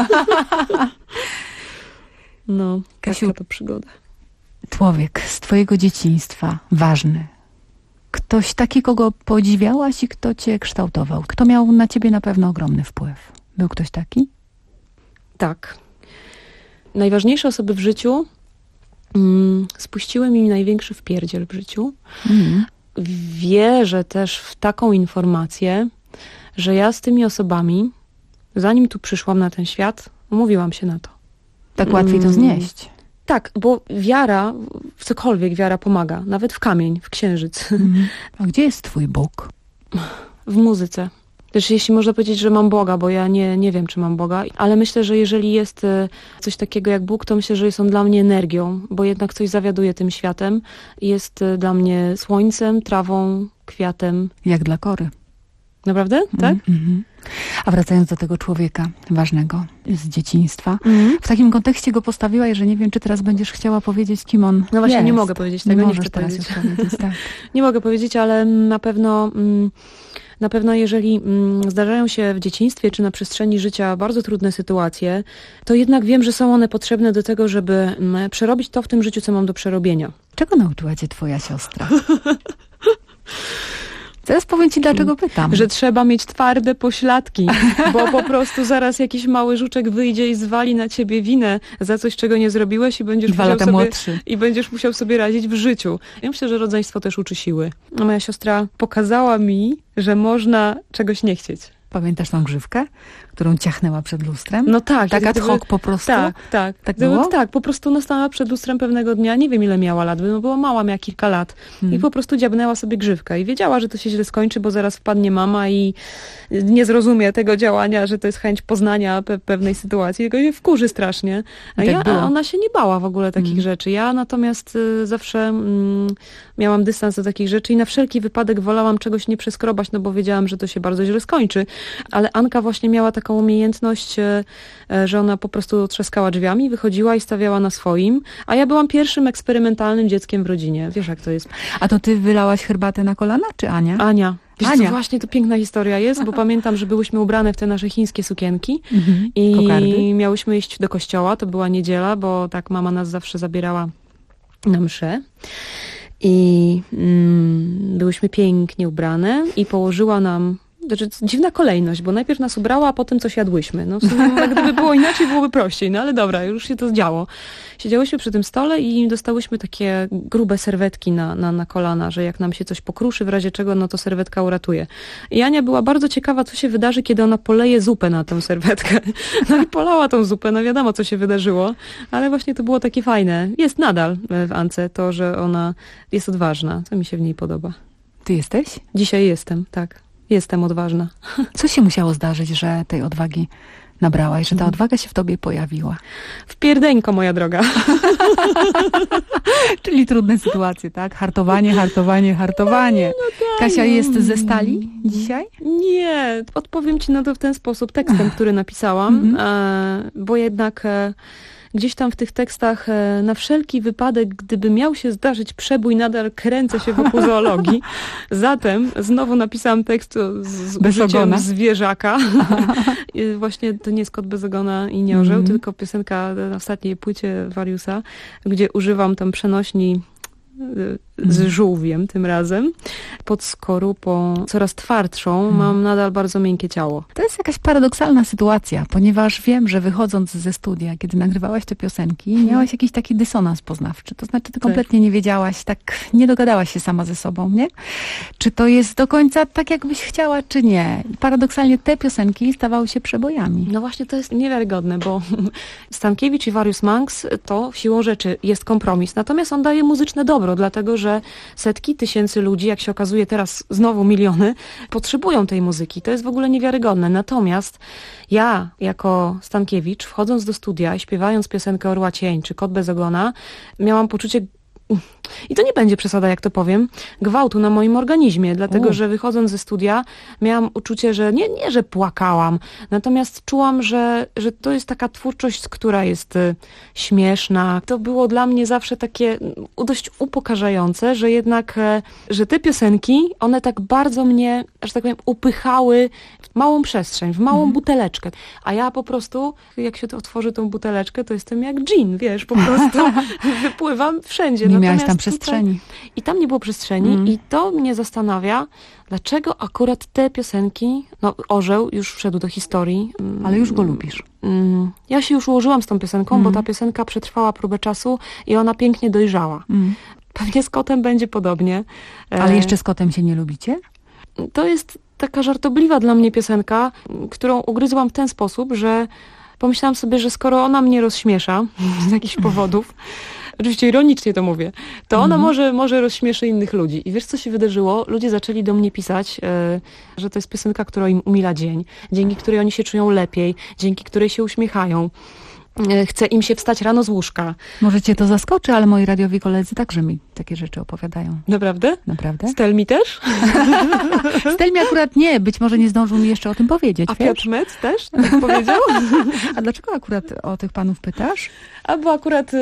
No, Kasiu, taka to przygoda. Człowiek z twojego dzieciństwa, ważny. Ktoś taki, kogo podziwiałaś i kto cię kształtował. Kto miał na ciebie na pewno ogromny wpływ. Był ktoś taki? Tak. Najważniejsze osoby w życiu spuściły mi największy wpierdziel w życiu. Wierzę też w taką informację, że ja z tymi osobami, zanim tu przyszłam na ten świat, umówiłam się na to. Tak łatwiej to znieść. Tak, bo wiara, w cokolwiek wiara pomaga. Nawet w kamień, w księżyc. A gdzie jest twój Bóg? W muzyce. Też jeśli można powiedzieć, że mam Boga, bo ja nie wiem, czy mam Boga, ale myślę, że jeżeli jest coś takiego jak Bóg, to myślę, że jest on dla mnie energią, bo jednak coś zawiaduje tym światem. Jest dla mnie słońcem, trawą, kwiatem. Jak dla Kory. Naprawdę? Tak? A wracając do tego człowieka ważnego z dzieciństwa, w takim kontekście go postawiłaś, że nie wiem, czy teraz będziesz chciała powiedzieć, kim on No właśnie, jest. nie mogę powiedzieć tego, nie możesz chcę teraz powiedzieć. już powiedzieć, tak. Nie mogę powiedzieć, ale na pewno jeżeli zdarzają się w dzieciństwie czy na przestrzeni życia bardzo trudne sytuacje, to jednak wiem, że są one potrzebne do tego, żeby przerobić to w tym życiu, co mam do przerobienia. Czego nauczyła cię twoja siostra? Teraz powiem ci, dlaczego pytam. Że trzeba mieć twarde pośladki, bo po prostu zaraz jakiś mały żuczek wyjdzie i zwali na ciebie winę za coś, czego nie zrobiłeś i będziesz 2 lata młodszy. I będziesz musiał sobie radzić w życiu. Ja myślę, że rodzeństwo też uczy siły. A moja siostra pokazała mi, że można czegoś nie chcieć. Pamiętasz tą grzywkę, którą ciachnęła przed lustrem? No tak. Tak ad gdyby- hoc po prostu? Tak. Tak było? Tak, po prostu ona stała przed lustrem pewnego dnia, nie wiem ile miała lat, no była mała, miała kilka lat i po prostu dziabnęła sobie grzywkę i wiedziała, że to się źle skończy, bo zaraz wpadnie mama i nie zrozumie tego działania, że to jest chęć poznania pewnej sytuacji, tylko się wkurzy strasznie. A, I tak było. a ona się nie bała w ogóle takich rzeczy. Ja natomiast zawsze miałam dystans do takich rzeczy i na wszelki wypadek wolałam czegoś nie przeskrobać, no bo wiedziałam, że to się bardzo źle skończy. Ale Anka właśnie miała taką umiejętność, że ona po prostu trzaskała drzwiami, wychodziła i stawiała na swoim, a ja byłam pierwszym eksperymentalnym dzieckiem w rodzinie. Wiesz, jak to jest. A to ty wylałaś herbatę na kolana, czy Ania? Ania. Wiesz, Ania. co, właśnie to piękna historia jest, bo pamiętam, że byłyśmy ubrane w te nasze chińskie sukienki Kokardy. i miałyśmy iść do kościoła, to była niedziela, bo tak mama nas zawsze zabierała na mszę. I byłyśmy pięknie ubrane i położyła nam, znaczy dziwna kolejność, bo najpierw nas ubrała, a potem coś jadłyśmy. No w sumie, gdyby było inaczej, byłoby prościej, no ale dobra, już się to działo. Siedziałyśmy przy tym stole i dostałyśmy takie grube serwetki na kolana, że jak nam się coś pokruszy, w razie czego, no to serwetka uratuje. I Ania była bardzo ciekawa, co się wydarzy, kiedy ona poleje zupę na tę serwetkę. No i polała tą zupę, no wiadomo, co się wydarzyło, ale właśnie to było takie fajne. Jest nadal w Ance to, że ona jest odważna, co mi się w niej podoba. Ty jesteś? Dzisiaj jestem, tak. Jestem odważna. Co się musiało zdarzyć, że tej odwagi nabrałaś, że ta odwaga się w tobie pojawiła? Wpierdeńko, moja droga. Czyli trudne sytuacje, tak? Hartowanie. Kasia jest ze stali dzisiaj? Nie, odpowiem ci na to w ten sposób, tekstem, który napisałam, bo jednak gdzieś tam w tych tekstach na wszelki wypadek, gdyby miał się zdarzyć przebój, nadal kręcę się wokół zoologii. Zatem znowu napisałam tekst z użyciem zwierzaka. Właśnie to nie jest Kot bez ogona i nie orzeł, tylko piosenka na ostatniej płycie Wariusa, gdzie używam tam przenośni z żółwiem tym razem. Pod skorupą coraz twardszą mam nadal bardzo miękkie ciało. To jest jakaś paradoksalna sytuacja, ponieważ wiem, że wychodząc ze studia, kiedy nagrywałaś te piosenki, miałaś jakiś taki dysonans poznawczy. To znaczy, ty kompletnie nie wiedziałaś, tak nie dogadałaś się sama ze sobą, nie? Czy to jest do końca tak, jakbyś chciała, czy nie? I paradoksalnie te piosenki stawały się przebojami. No właśnie, to jest niewiarygodne, bo Stankiewicz i Various Monks to siłą rzeczy jest kompromis. Natomiast on daje muzyczne dobro, dlatego że setki tysięcy ludzi, jak się okazuje teraz znowu miliony, potrzebują tej muzyki. To jest w ogóle niewiarygodne. Natomiast ja, jako Stankiewicz, wchodząc do studia i śpiewając piosenkę Orła Cień czy Kot bez ogona, miałam poczucie, i to nie będzie przesada, jak to powiem, gwałtu na moim organizmie, dlatego że wychodząc ze studia miałam uczucie, że nie, że płakałam, natomiast czułam, że to jest taka twórczość, która jest śmieszna. To było dla mnie zawsze takie dość upokarzające, że jednak, że te piosenki, one tak bardzo mnie, że tak powiem, upychały w małą przestrzeń, w małą buteleczkę. A ja po prostu, jak się to otworzy tą buteleczkę, to jestem jak dżin, wiesz, po prostu wypływam wszędzie. Nie miałaś tam przestrzeni. I tam nie było przestrzeni i to mnie zastanawia, dlaczego akurat te piosenki, no Orzeł już wszedł do historii. Ale już go lubisz. Ja się już ułożyłam z tą piosenką, bo ta piosenka przetrwała próbę czasu i ona pięknie dojrzała. Pewnie z Kotem będzie podobnie. Ale jeszcze z Kotem się nie lubicie? To jest taka żartobliwa dla mnie piosenka, którą ugryzłam w ten sposób, że pomyślałam sobie, że skoro ona mnie rozśmiesza z jakichś powodów, oczywiście ironicznie to mówię, to ona może rozśmieszy innych ludzi. I wiesz, co się wydarzyło? Ludzie zaczęli do mnie pisać, że to jest piosenka, która im umila dzień, dzięki której oni się czują lepiej, dzięki której się uśmiechają. Chce im się wstać rano z łóżka. Może cię to zaskoczy, ale moi radiowi koledzy także mi takie rzeczy opowiadają. Naprawdę? Naprawdę. Stel mi też? Stel mi akurat nie, być może nie zdążył mi jeszcze o tym powiedzieć. A Piotr Metz też tak powiedział? A dlaczego akurat o tych panów pytasz? A bo akurat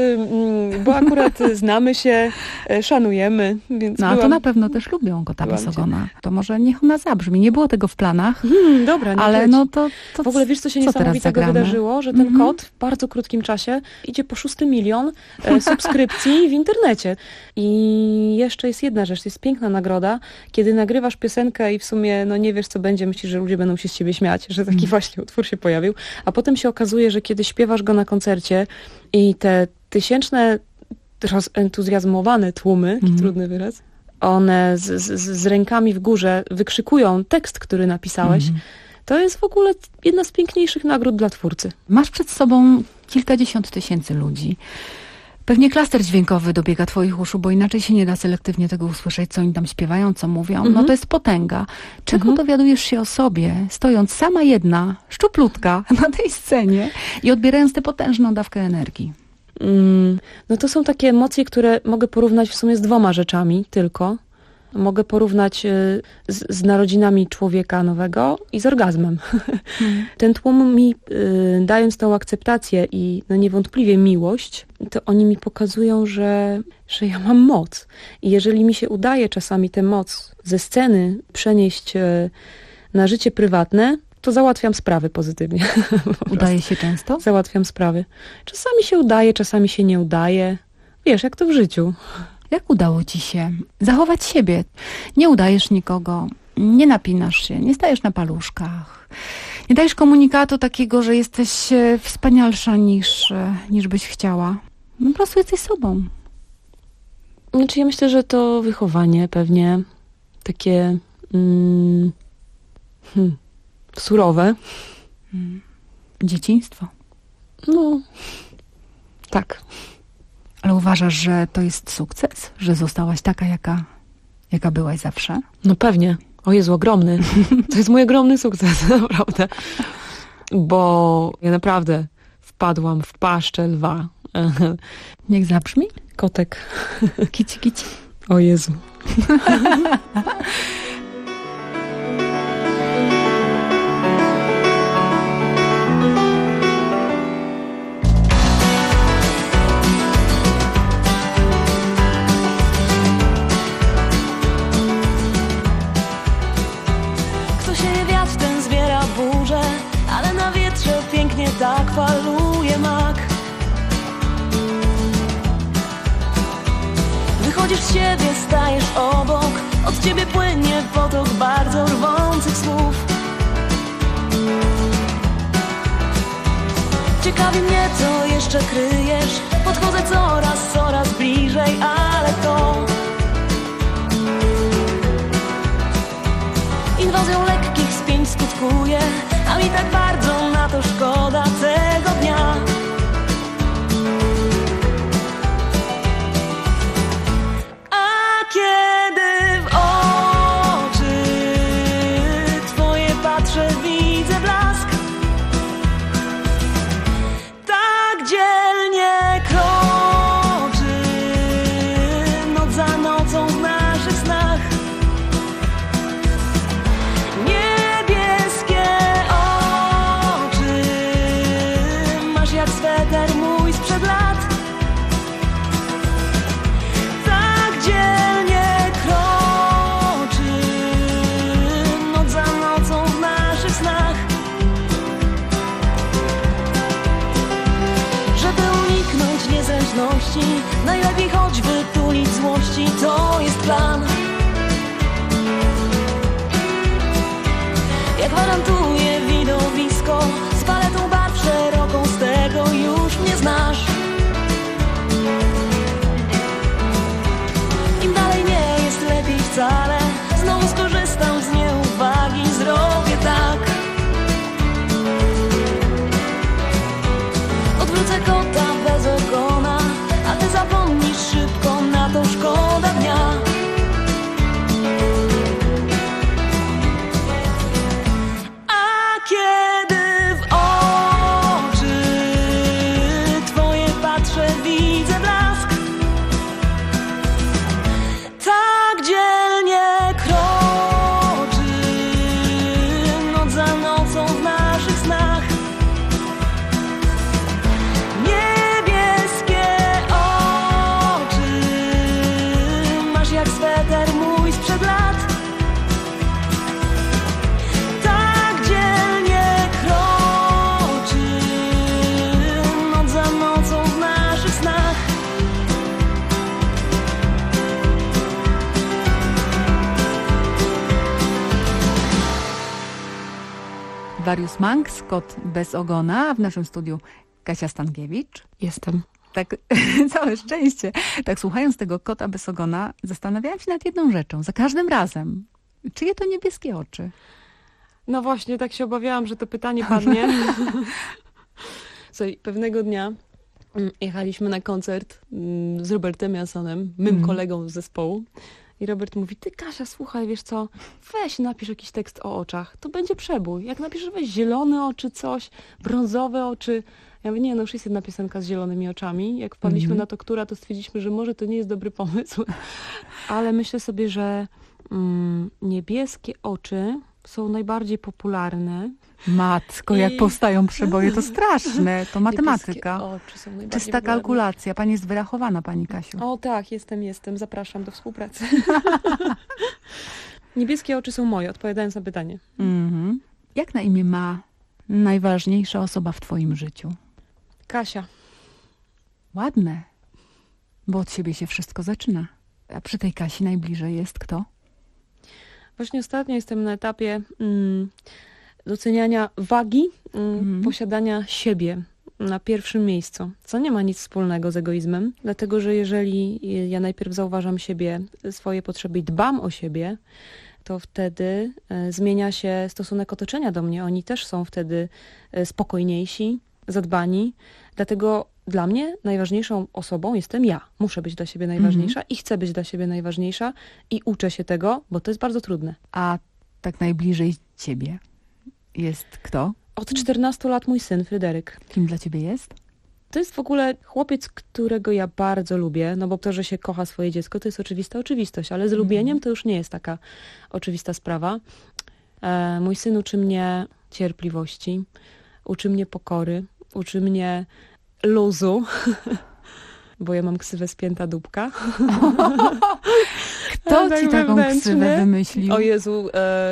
znamy się, szanujemy, więc no, a to na pewno też lubią Kota bez ogona. To może niech ona zabrzmi. Nie było tego w planach. Dobra, nie ale no to w ogóle wiesz, co się niesamowitego wydarzyło? Że ten kot w bardzo krótkim czasie idzie po 6 milion subskrypcji w internecie. I jeszcze jest jedna rzecz, to jest piękna nagroda, kiedy nagrywasz piosenkę i w sumie no nie wiesz, co będzie, myślisz, że ludzie będą się z ciebie śmiać, że taki właśnie utwór się pojawił, a potem się okazuje, że kiedy śpiewasz go na koncercie i te tysięczne rozentuzjazmowane tłumy, trudny wyraz, one z rękami w górze wykrzykują tekst, który napisałeś, to jest w ogóle jedna z piękniejszych nagród dla twórcy. Masz przed sobą kilkadziesiąt tysięcy ludzi. Pewnie klaster dźwiękowy dobiega twoich uszu, bo inaczej się nie da selektywnie tego usłyszeć, co oni tam śpiewają, co mówią. No to jest potęga. Czego dowiadujesz się o sobie, stojąc sama jedna, szczuplutka na tej scenie i odbierając tę potężną dawkę energii? No to są takie emocje, które mogę porównać w sumie z 2 rzeczami tylko. Mogę porównać z narodzinami człowieka nowego i z orgazmem. Ten tłum mi, dając tą akceptację i no niewątpliwie miłość, to oni mi pokazują, że ja mam moc. I jeżeli mi się udaje czasami tę moc ze sceny przenieść na życie prywatne, to załatwiam sprawy pozytywnie. Udaje się często? Załatwiam sprawy. Czasami się udaje, czasami się nie udaje. Wiesz, jak to w życiu. Jak udało ci się zachować siebie? Nie udajesz nikogo, nie napinasz się, nie stajesz na paluszkach, nie dajesz komunikatu takiego, że jesteś wspanialsza niż byś chciała. No po prostu jesteś sobą. Znaczy ja myślę, że to wychowanie pewnie takie surowe. Dzieciństwo. No, tak. Ale uważasz, że to jest sukces? Że zostałaś taka, jaka byłaś zawsze? No pewnie. O Jezu, ogromny. To jest mój ogromny sukces, naprawdę. Bo ja naprawdę wpadłam w paszczę lwa. Niech zabrzmi? Kotek. Kici, kici. O Jezu. Tak faluje mak. Wychodzisz Z ciebie płynie potok bardzo rwących słów. Ciekawi mnie, co jeszcze kryjesz. Podchodzę coraz bliżej, ale to inwazją lekkich spięć skutkuje, a mi tak bardzo na to szkoda tego dnia. A kiedy w oczy twoje patrzę, widzę blask. Tak dzielnie kroczy noc za nocą w naszych snach. Niebieskie oczy masz jak sweter mój sprzed lat. Tak dzielnie kroczy noc za nocą w naszych snach. Żeby uniknąć niezręczności, najlepiej choć wytulić złości, to jest plan. Jak gwarantuje widowisko, z paletą barw szeroką, z tego już mnie znasz. Im dalej nie jest lepiej wcale, znowu skorzystam z nieuwagi, zrobię tak. Odwrócę kota bez ogona, a ty zapomnisz szybko, na to szkoda dnia. A kiedy w oczy twoje patrzę, widzę blask. Tak dzielnie kroczy noc za nocą w naszych snach. Niebieskie oczy masz jak sweter mój sprzed lat. Tak dzielnie kroczy noc za nocą w naszych snach. Warius Manx, kot bez ogona, a w naszym studiu Kasia Stankiewicz. Jestem. Tak, całe szczęście. Tak słuchając tego kota bez ogona, zastanawiałam się nad jedną rzeczą. Za każdym razem. Czyje to niebieskie oczy? No właśnie, tak się obawiałam, że to pytanie padnie. Słuchaj, pewnego dnia jechaliśmy na koncert z Robertem Jansonem, mym kolegą z zespołu. I Robert mówi, ty Kasia, słuchaj, wiesz co, weź napisz jakiś tekst o oczach, to będzie przebój. Jak napiszesz, weź zielone oczy, coś, brązowe oczy. Ja mówię, nie, no już jest jedna piosenka z zielonymi oczami. Jak wpadliśmy na to, która, to stwierdziliśmy, że może to nie jest dobry pomysł. Ale myślę sobie, że niebieskie oczy są najbardziej popularne. Matko, jak powstają przeboje, to straszne. To matematyka. Niebieskie oczy są najbardziej Czysta popularne. kalkulacja. Pani jest wyrachowana, pani Kasiu. O tak, jestem. Zapraszam do współpracy. Niebieskie oczy są moje, odpowiadając na pytanie. Jak na imię ma najważniejsza osoba w twoim życiu? Kasia. Ładne. Bo od siebie się wszystko zaczyna. A przy tej Kasi najbliżej jest kto? Właśnie ostatnio jestem na etapie doceniania wagi, posiadania siebie na pierwszym miejscu, co nie ma nic wspólnego z egoizmem, dlatego że jeżeli ja najpierw zauważam siebie, swoje potrzeby i dbam o siebie, to wtedy zmienia się stosunek otoczenia do mnie. Oni też są wtedy spokojniejsi, zadbani, dlatego dla mnie najważniejszą osobą jestem ja. Muszę być dla siebie najważniejsza i chcę być dla siebie najważniejsza i uczę się tego, bo to jest bardzo trudne. A tak najbliżej ciebie jest kto? Od 14 lat mój syn, Fryderyk. Kim dla ciebie jest? To jest w ogóle chłopiec, którego ja bardzo lubię, no bo to, że się kocha swoje dziecko, to jest oczywista oczywistość, ale z lubieniem to już nie jest taka oczywista sprawa. Mój syn uczy mnie cierpliwości, uczy mnie pokory, uczy mnie luzu, bo ja mam ksywę spięta dupka. Kto ci taką ksywę wymyślił? O Jezu,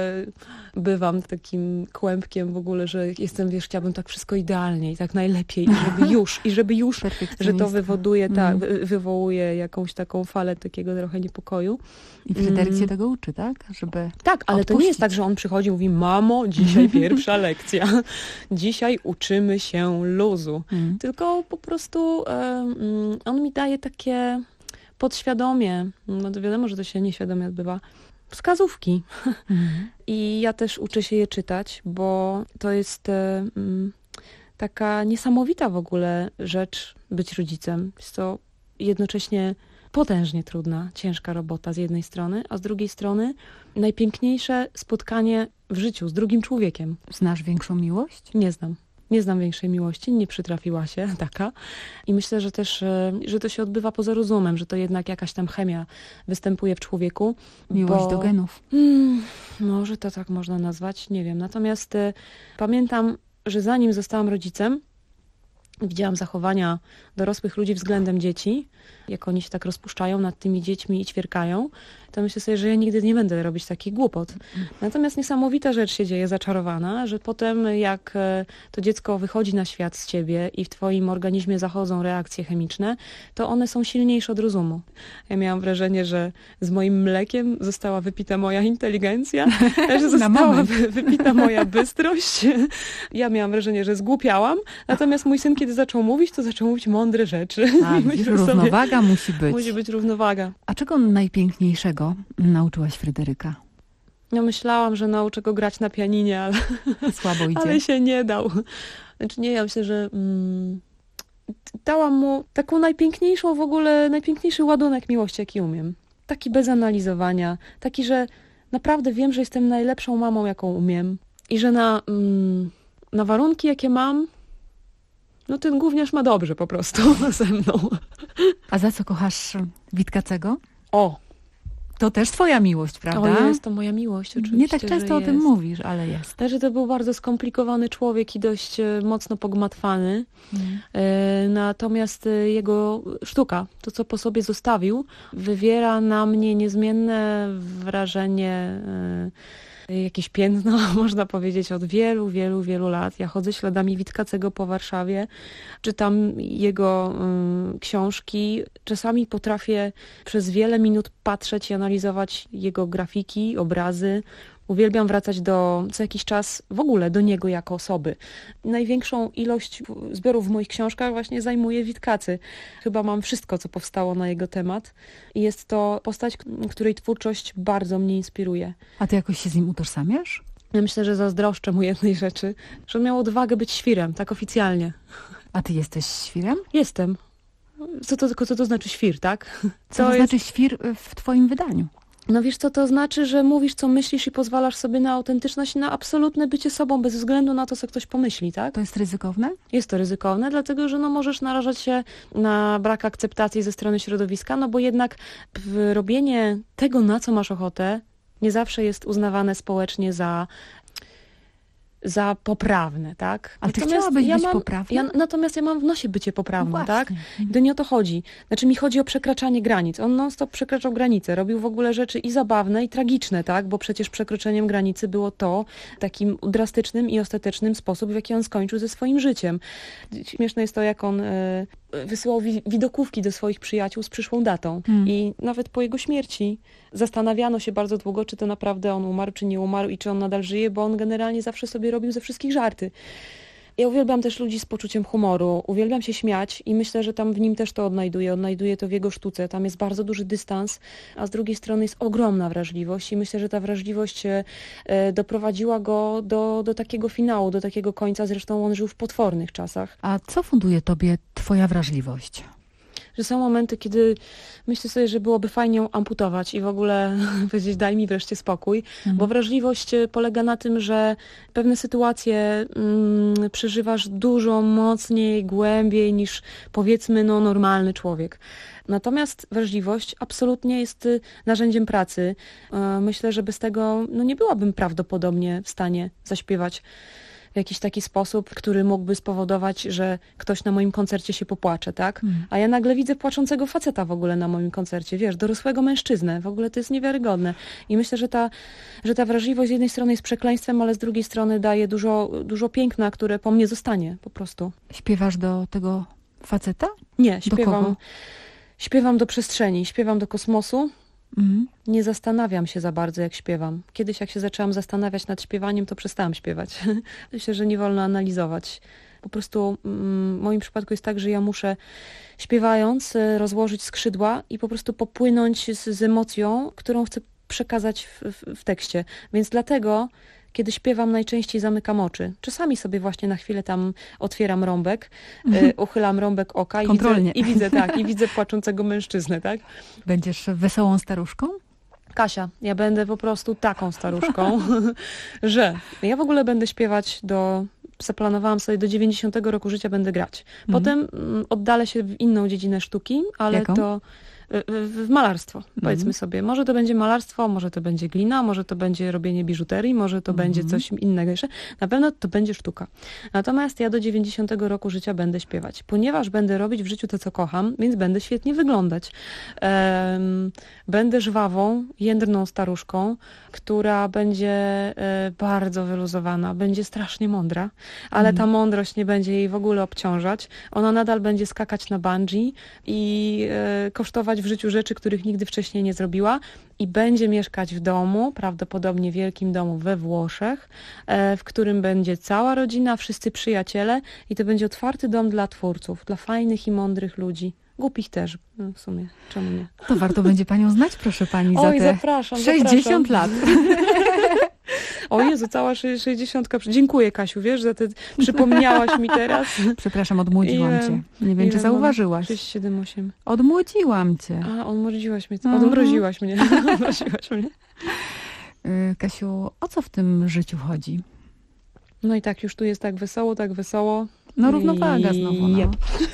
bywam takim kłębkiem w ogóle, że jestem, wiesz, chciałabym tak wszystko idealnie i tak najlepiej i żeby już, że to wywołuje jakąś taką falę takiego trochę niepokoju. I Fryderyk się tego uczy, tak? Żeby tak, ale to nie jest tak, że on przychodzi i mówi: mamo, dzisiaj pierwsza lekcja. Dzisiaj uczymy się luzu. Tylko po prostu on mi daje takie podświadomie, no to wiadomo, że to się nieświadomie odbywa, wskazówki. I ja też uczę się je czytać, bo to jest taka niesamowita w ogóle rzecz być rodzicem. Jest to jednocześnie potężnie trudna, ciężka robota z jednej strony, a z drugiej strony najpiękniejsze spotkanie w życiu z drugim człowiekiem. Znasz większą miłość? Nie znam. Nie znam większej miłości, nie przytrafiła się taka. I myślę, że też, że to się odbywa poza rozumem, że to jednak jakaś tam chemia występuje w człowieku. Miłość do genów. Może to tak można nazwać, nie wiem. Natomiast pamiętam, że zanim zostałam rodzicem, widziałam zachowania dorosłych ludzi względem dzieci, jak oni się tak rozpuszczają nad tymi dziećmi i ćwierkają, to myślę sobie, że ja nigdy nie będę robić takich głupot. Natomiast niesamowita rzecz się dzieje, zaczarowana, że potem jak to dziecko wychodzi na świat z ciebie i w twoim organizmie zachodzą reakcje chemiczne, to one są silniejsze od rozumu. Ja miałam wrażenie, że z moim mlekiem została wypita moja inteligencja, że została wypita moja bystrość. Ja miałam wrażenie, że zgłupiałam, natomiast mój syn, kiedy zaczął mówić, to zaczął mówić mądre rzeczy. Równowaga musi być. Musi być równowaga. A czego najpiękniejszego nauczyłaś Fryderyka? Ja myślałam, że nauczę go grać na pianinie, ale słabo idzie. Ale się nie dał. Znaczy nie, ja myślę, że dałam mu taką najpiękniejszą w ogóle, najpiękniejszy ładunek miłości, jaki umiem. Taki bez analizowania. Taki, że naprawdę wiem, że jestem najlepszą mamą, jaką umiem. I że na warunki, jakie mam, no ten gówniarz ma dobrze po prostu ze mną. A za co kochasz Witkacego? O! To też twoja miłość, prawda? O, jest to moja miłość, oczywiście. Nie tak często o tym mówisz, ale jest. Że to był bardzo skomplikowany człowiek i dość mocno pogmatwany. Natomiast jego sztuka, to co po sobie zostawił, wywiera na mnie niezmienne wrażenie, jakieś piętno, można powiedzieć, od wielu, wielu, wielu lat. Ja chodzę śladami Witkacego po Warszawie, czytam jego książki. Czasami potrafię przez wiele minut patrzeć i analizować jego grafiki, obrazy. Uwielbiam wracać co jakiś czas w ogóle do niego jako osoby. Największą ilość zbiorów w moich książkach właśnie zajmuje Witkacy. Chyba mam wszystko, co powstało na jego temat. I jest to postać, której twórczość bardzo mnie inspiruje. A ty jakoś się z nim utożsamiasz? Ja myślę, że zazdroszczę mu jednej rzeczy, że on miał odwagę być świrem, tak oficjalnie. A ty jesteś świrem? Jestem. Co to znaczy świr, tak? Co to znaczy świr w twoim wydaniu? No wiesz co, to znaczy, że mówisz, co myślisz i pozwalasz sobie na autentyczność i na absolutne bycie sobą, bez względu na to, co ktoś pomyśli, tak? To jest ryzykowne? Jest to ryzykowne, dlatego, że możesz narażać się na brak akceptacji ze strony środowiska, no bo jednak robienie tego, na co masz ochotę, nie zawsze jest uznawane społecznie za poprawne, tak? A ty chciałabyś być poprawna? Natomiast ja mam w nosie bycie poprawną, tak? To nie o to chodzi. Znaczy mi chodzi o przekraczanie granic. On non-stop przekraczał granice. Robił w ogóle rzeczy i zabawne, i tragiczne, tak? Bo przecież przekroczeniem granicy było to takim drastycznym i ostatecznym sposób, w jaki on skończył ze swoim życiem. Śmieszne jest to, jak on wysyłał widokówki do swoich przyjaciół z przyszłą datą. I nawet po jego śmierci zastanawiano się bardzo długo, czy to naprawdę on umarł, czy nie umarł i czy on nadal żyje, bo on generalnie zawsze sobie robił ze wszystkich żarty. Ja uwielbiam też ludzi z poczuciem humoru, uwielbiam się śmiać i myślę, że tam w nim też to odnajduję to w jego sztuce. Tam jest bardzo duży dystans, a z drugiej strony jest ogromna wrażliwość i myślę, że ta wrażliwość doprowadziła go do takiego finału, do takiego końca. Zresztą on żył w potwornych czasach. A co funduje tobie twoja wrażliwość? Że są momenty, kiedy myślę sobie, że byłoby fajnie ją amputować i w ogóle powiedzieć, daj mi wreszcie spokój, bo wrażliwość polega na tym, że pewne sytuacje przeżywasz dużo mocniej, głębiej niż powiedzmy normalny człowiek. Natomiast wrażliwość absolutnie jest narzędziem pracy. Myślę, że bez tego nie byłabym prawdopodobnie w stanie zaśpiewać jakiś taki sposób, który mógłby spowodować, że ktoś na moim koncercie się popłacze, tak? A ja nagle widzę płaczącego faceta w ogóle na moim koncercie, wiesz, dorosłego mężczyznę. W ogóle to jest niewiarygodne. I myślę, że ta wrażliwość z jednej strony jest przekleństwem, ale z drugiej strony daje dużo piękna, które po mnie zostanie po prostu. Śpiewasz do tego faceta? Nie, kogo? Śpiewam do przestrzeni, śpiewam do kosmosu. Nie zastanawiam się za bardzo, jak śpiewam. Kiedyś, jak się zaczęłam zastanawiać nad śpiewaniem, to przestałam śpiewać. Myślę, że nie wolno analizować. Po prostu w moim przypadku jest tak, że ja muszę śpiewając rozłożyć skrzydła i po prostu popłynąć z emocją, którą chcę przekazać w tekście. Więc dlatego, kiedy śpiewam, najczęściej zamykam oczy. Czasami sobie właśnie na chwilę tam otwieram rąbek, uchylam rąbek oka i widzę płaczącego mężczyznę, tak? Będziesz wesołą staruszką? Kasia, ja będę po prostu taką staruszką, że ja w ogóle będę śpiewać zaplanowałam sobie do 90 roku życia będę grać. Potem oddalę się w inną dziedzinę sztuki, ale Jaką? to w malarstwo, powiedzmy sobie. Może to będzie malarstwo, może to będzie glina, może to będzie robienie biżuterii, może to będzie coś innego jeszcze. Na pewno to będzie sztuka. Natomiast ja do 90 roku życia będę śpiewać, ponieważ będę robić w życiu to, co kocham, więc będę świetnie wyglądać. Będę żwawą, jędrną staruszką, która będzie bardzo wyluzowana, będzie strasznie mądra, ale ta mądrość nie będzie jej w ogóle obciążać. Ona nadal będzie skakać na bungee i kosztować w życiu rzeczy, których nigdy wcześniej nie zrobiła i będzie mieszkać w domu, prawdopodobnie wielkim domu we Włoszech, w którym będzie cała rodzina, wszyscy przyjaciele i to będzie otwarty dom dla twórców, dla fajnych i mądrych ludzi. Głupich też, w sumie, czemu nie? To warto będzie panią znać, proszę pani, za te zapraszam, 60 lat. O Jezu, cała 60. Dziękuję, Kasiu, wiesz, że ty przypomniałaś mi teraz. Przepraszam, odmłodziłam cię. Nie wiem, czy zauważyłaś. 6, 7, 8. Odmłodziłam cię. Odmroziłaś mnie. Odmroziłaś mnie. Odmroziłaś mnie. Kasiu, o co w tym życiu chodzi? No i tak, już tu jest tak wesoło. No równowaga znowu. No.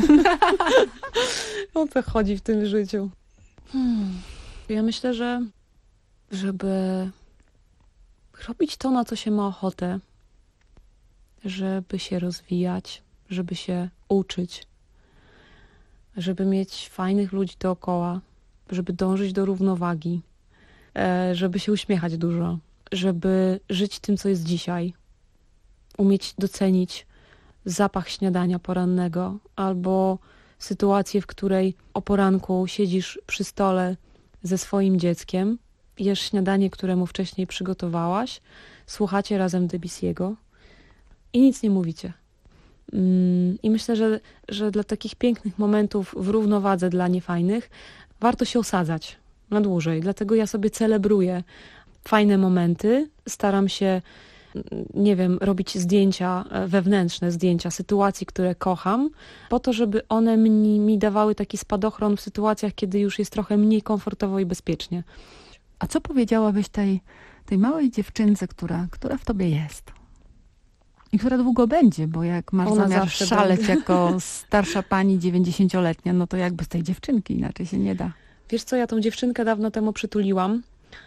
O co chodzi w tym życiu? Ja myślę, że żeby robić to, na co się ma ochotę, żeby się rozwijać, żeby się uczyć, żeby mieć fajnych ludzi dookoła, żeby dążyć do równowagi, żeby się uśmiechać dużo, żeby żyć tym, co jest dzisiaj, umieć docenić zapach śniadania porannego albo sytuację, w której o poranku siedzisz przy stole ze swoim dzieckiem, jesz śniadanie, które mu wcześniej przygotowałaś, słuchacie razem Debussy'ego i nic nie mówicie. I myślę, że dla takich pięknych momentów w równowadze dla niefajnych warto się osadzać na dłużej. Dlatego ja sobie celebruję fajne momenty, staram się, nie wiem, robić zdjęcia, wewnętrzne zdjęcia sytuacji, które kocham, po to, żeby one mi dawały taki spadochron w sytuacjach, kiedy już jest trochę mniej komfortowo i bezpiecznie. A co powiedziałabyś tej małej dziewczynce, która w tobie jest? I która długo będzie, bo jak masz zamiar szaleć jako starsza pani 90-letnia, no to jakby z tej dziewczynki inaczej się nie da. Wiesz co, ja tą dziewczynkę dawno temu przytuliłam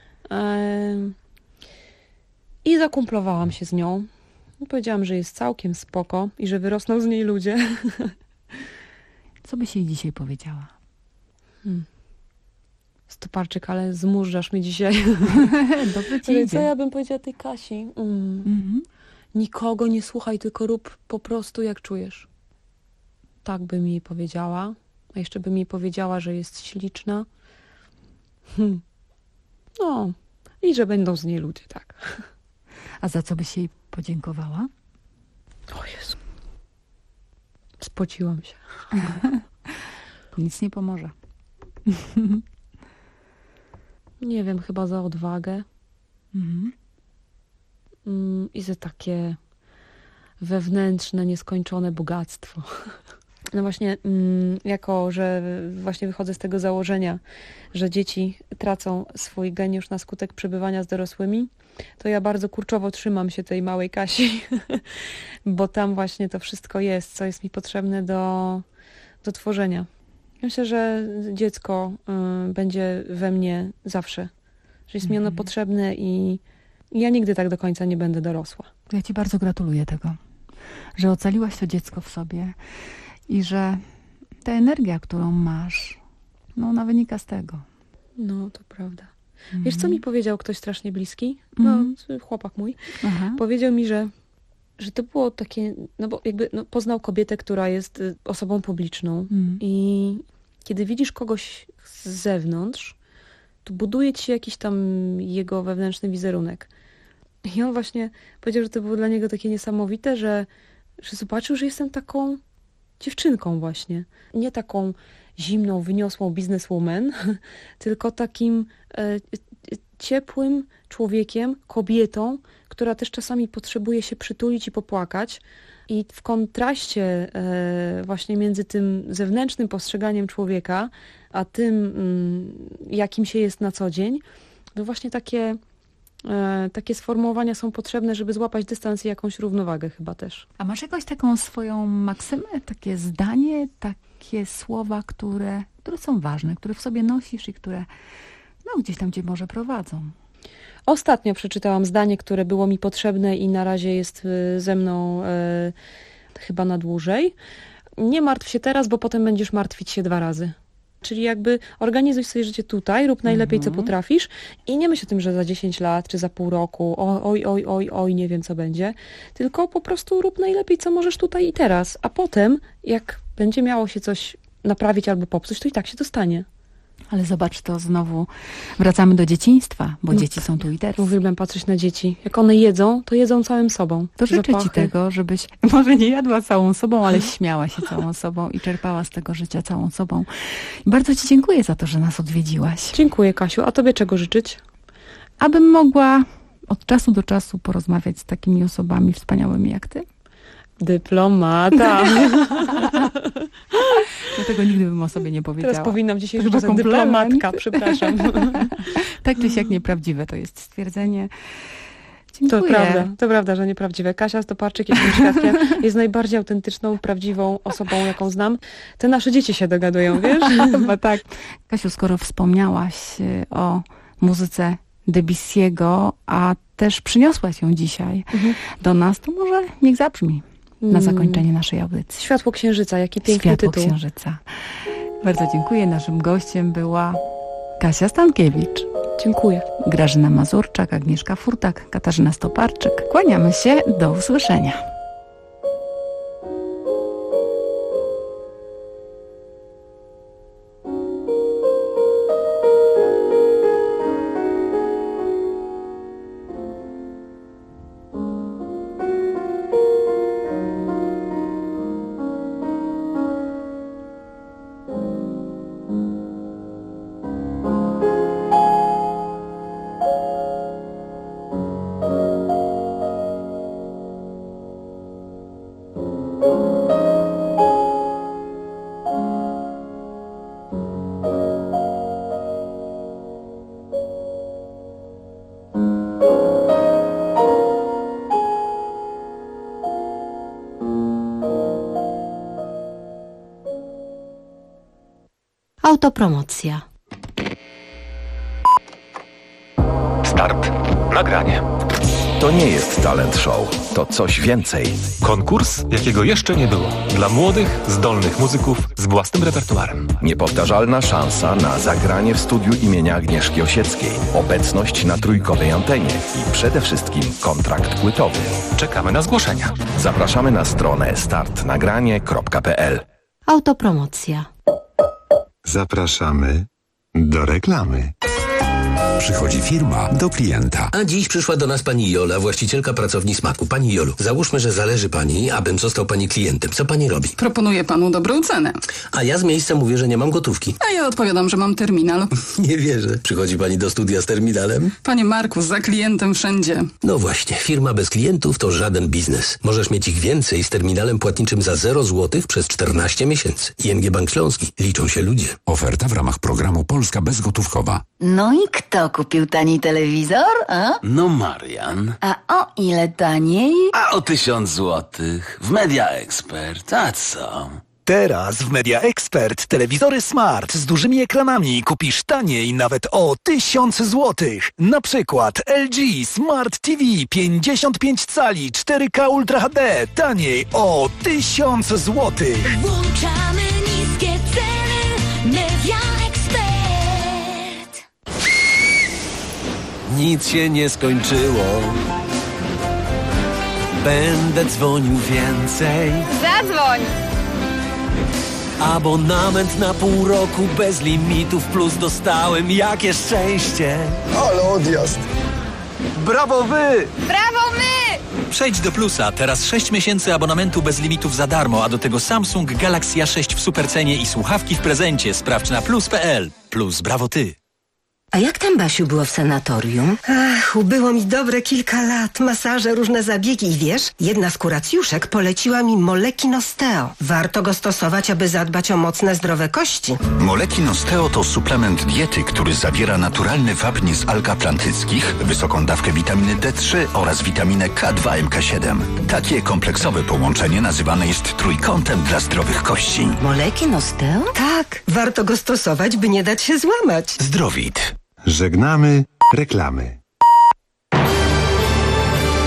i zakumplowałam się z nią. Powiedziałam, że jest całkiem spoko i że wyrosną z niej ludzie. Co byś jej dzisiaj powiedziała? Stoparczyk, ale zmurzasz mnie dzisiaj. Dobrze ci idzie. Co ja bym powiedziała tej Kasi? Nikogo nie słuchaj, tylko rób po prostu jak czujesz. Tak bym jej powiedziała. A jeszcze bym jej powiedziała, że jest śliczna. No, i że będą z niej ludzie, tak. A za co byś jej podziękowała? O Jezu. Spociłam się. Nic nie pomoże. Nie wiem, chyba za odwagę. I za takie wewnętrzne, nieskończone bogactwo. No właśnie, jako że właśnie wychodzę z tego założenia, że dzieci tracą swój geniusz na skutek przebywania z dorosłymi, to ja bardzo kurczowo trzymam się tej małej Kasi, bo tam właśnie to wszystko jest, co jest mi potrzebne do tworzenia. Myślę, że dziecko będzie we mnie zawsze, że jest mi ono potrzebne i ja nigdy tak do końca nie będę dorosła. Ja ci bardzo gratuluję tego. że ocaliłaś to dziecko w sobie i że ta energia, którą masz, no ona wynika z tego. No, to prawda. Wiesz, co mi powiedział ktoś strasznie bliski? No, chłopak mój. Powiedział mi, że to było takie, no bo jakby poznał kobietę, która jest osobą publiczną i kiedy widzisz kogoś z zewnątrz, to buduje ci się jakiś tam jego wewnętrzny wizerunek. I on właśnie powiedział, że to było dla niego takie niesamowite, że zobaczył, że jestem taką dziewczynką właśnie. Nie taką zimną, wyniosłą bizneswoman, tylko takim ciepłym człowiekiem, kobietą, która też czasami potrzebuje się przytulić i popłakać. I w kontraście właśnie między tym zewnętrznym postrzeganiem człowieka, a tym, jakim się jest na co dzień, to właśnie takie sformułowania są potrzebne, żeby złapać dystans i jakąś równowagę chyba też. A masz jakąś taką swoją maksymę, takie zdanie, takie słowa, które są ważne, które w sobie nosisz i które gdzieś tam cię może prowadzą? Ostatnio przeczytałam zdanie, które było mi potrzebne i na razie jest ze mną chyba na dłużej. Nie martw się teraz, bo potem będziesz martwić się 2 razy. Czyli jakby organizuj sobie życie tutaj, rób najlepiej, co potrafisz i nie myśl o tym, że za 10 lat czy za pół roku, oj, nie wiem, co będzie. Tylko po prostu rób najlepiej, co możesz tutaj i teraz. A potem, jak będzie miało się coś naprawić albo popsuć, to i tak się to stanie. Ale zobacz, to znowu wracamy do dzieciństwa, bo dzieci są tu i teraz. Uwielbiam patrzeć na dzieci. Jak one jedzą, to jedzą całym sobą. To życzę ci tego, żebyś może nie jadła całą sobą, ale śmiała się całą sobą i czerpała z tego życia całą sobą. I bardzo ci dziękuję za to, że nas odwiedziłaś. Dziękuję, Kasiu. A tobie czego życzyć? Abym mogła od czasu do czasu porozmawiać z takimi osobami wspaniałymi jak ty. Dyplomata. Tego nigdy bym o sobie nie powiedziała. Teraz powinnam dzisiaj rzucić dyplomatka, przepraszam. Tak czy siak nieprawdziwe to jest stwierdzenie. Dziękuję. To prawda, że nieprawdziwe. Kasia Stoparczyk jest tym świadkiem. Jest najbardziej autentyczną, prawdziwą osobą, jaką znam. Te nasze dzieci się dogadują, wiesz? Chyba tak. Kasiu, skoro wspomniałaś o muzyce Debussy'ego, a też przyniosłaś ją dzisiaj do nas, to może niech zabrzmi na zakończenie naszej audycji. Światło Księżyca, jaki piękny tytuł. Światło Księżyca. Bardzo dziękuję. Naszym gościem była Kasia Stankiewicz. Dziękuję. Grażyna Mazurczak, Agnieszka Furtak, Katarzyna Stoparczyk. Kłaniamy się. Do usłyszenia. Autopromocja. Start. Nagranie. To nie jest talent show. To coś więcej. Konkurs, jakiego jeszcze nie było. Dla młodych, zdolnych muzyków z własnym repertuarem. Niepowtarzalna szansa na zagranie w studiu imienia Agnieszki Osieckiej. Obecność na trójkowej antenie. I przede wszystkim kontrakt płytowy. Czekamy na zgłoszenia. Zapraszamy na stronę startnagranie.pl. Autopromocja. Zapraszamy do reklamy. Przychodzi firma do klienta. A dziś przyszła do nas pani Jola, właścicielka pracowni Smaku. Pani Jolu, załóżmy, że zależy pani, abym został pani klientem. Co pani robi? Proponuję panu dobrą cenę. A ja z miejsca mówię, że nie mam gotówki. A ja odpowiadam, że mam terminal. Nie wierzę. Przychodzi pani do studia z terminalem? Panie Marku, za klientem wszędzie. No właśnie, firma bez klientów to żaden biznes. Możesz mieć ich więcej z terminalem płatniczym za 0 zł przez 14 miesięcy. ING Bank Śląski. Liczą się ludzie. Oferta w ramach programu Polska Bezgotówkowa. No i kto kupił tani telewizor, a? No Marian. A o ile taniej? A o 1000 złotych. W Media Expert. A co? Teraz w Media Expert telewizory smart z dużymi ekranami kupisz taniej nawet o 1000 zł. Na przykład LG Smart TV 55 cali 4K Ultra HD taniej o 1000 zł. Włączamy niskie ceny. Media Expert. Nic się nie skończyło. Będę dzwonił więcej. Zadzwoń! Abonament na pół roku bez limitów plus dostałem. Jakie szczęście! Ale odjazd! Brawo wy! Brawo my! Przejdź do Plusa. Teraz 6 miesięcy abonamentu bez limitów za darmo, a do tego Samsung Galaxy A6 w supercenie i słuchawki w prezencie. Sprawdź na plus.pl. Plus, brawo ty! A jak tam, Basiu, było w sanatorium? Ach, ubyło mi dobre kilka lat. Masaże, różne zabiegi i wiesz, jedna z kuracjuszek poleciła mi Moleki Nosteo. Warto go stosować, aby zadbać o mocne, zdrowe kości. Moleki Nosteo to suplement diety, który zawiera naturalny wapń z alg atlantyckich, wysoką dawkę witaminy D3 oraz witaminę K2 MK7. Takie kompleksowe połączenie nazywane jest trójkątem dla zdrowych kości. Moleki Nosteo? Tak, warto go stosować, by nie dać się złamać. Zdrowit. Żegnamy reklamy.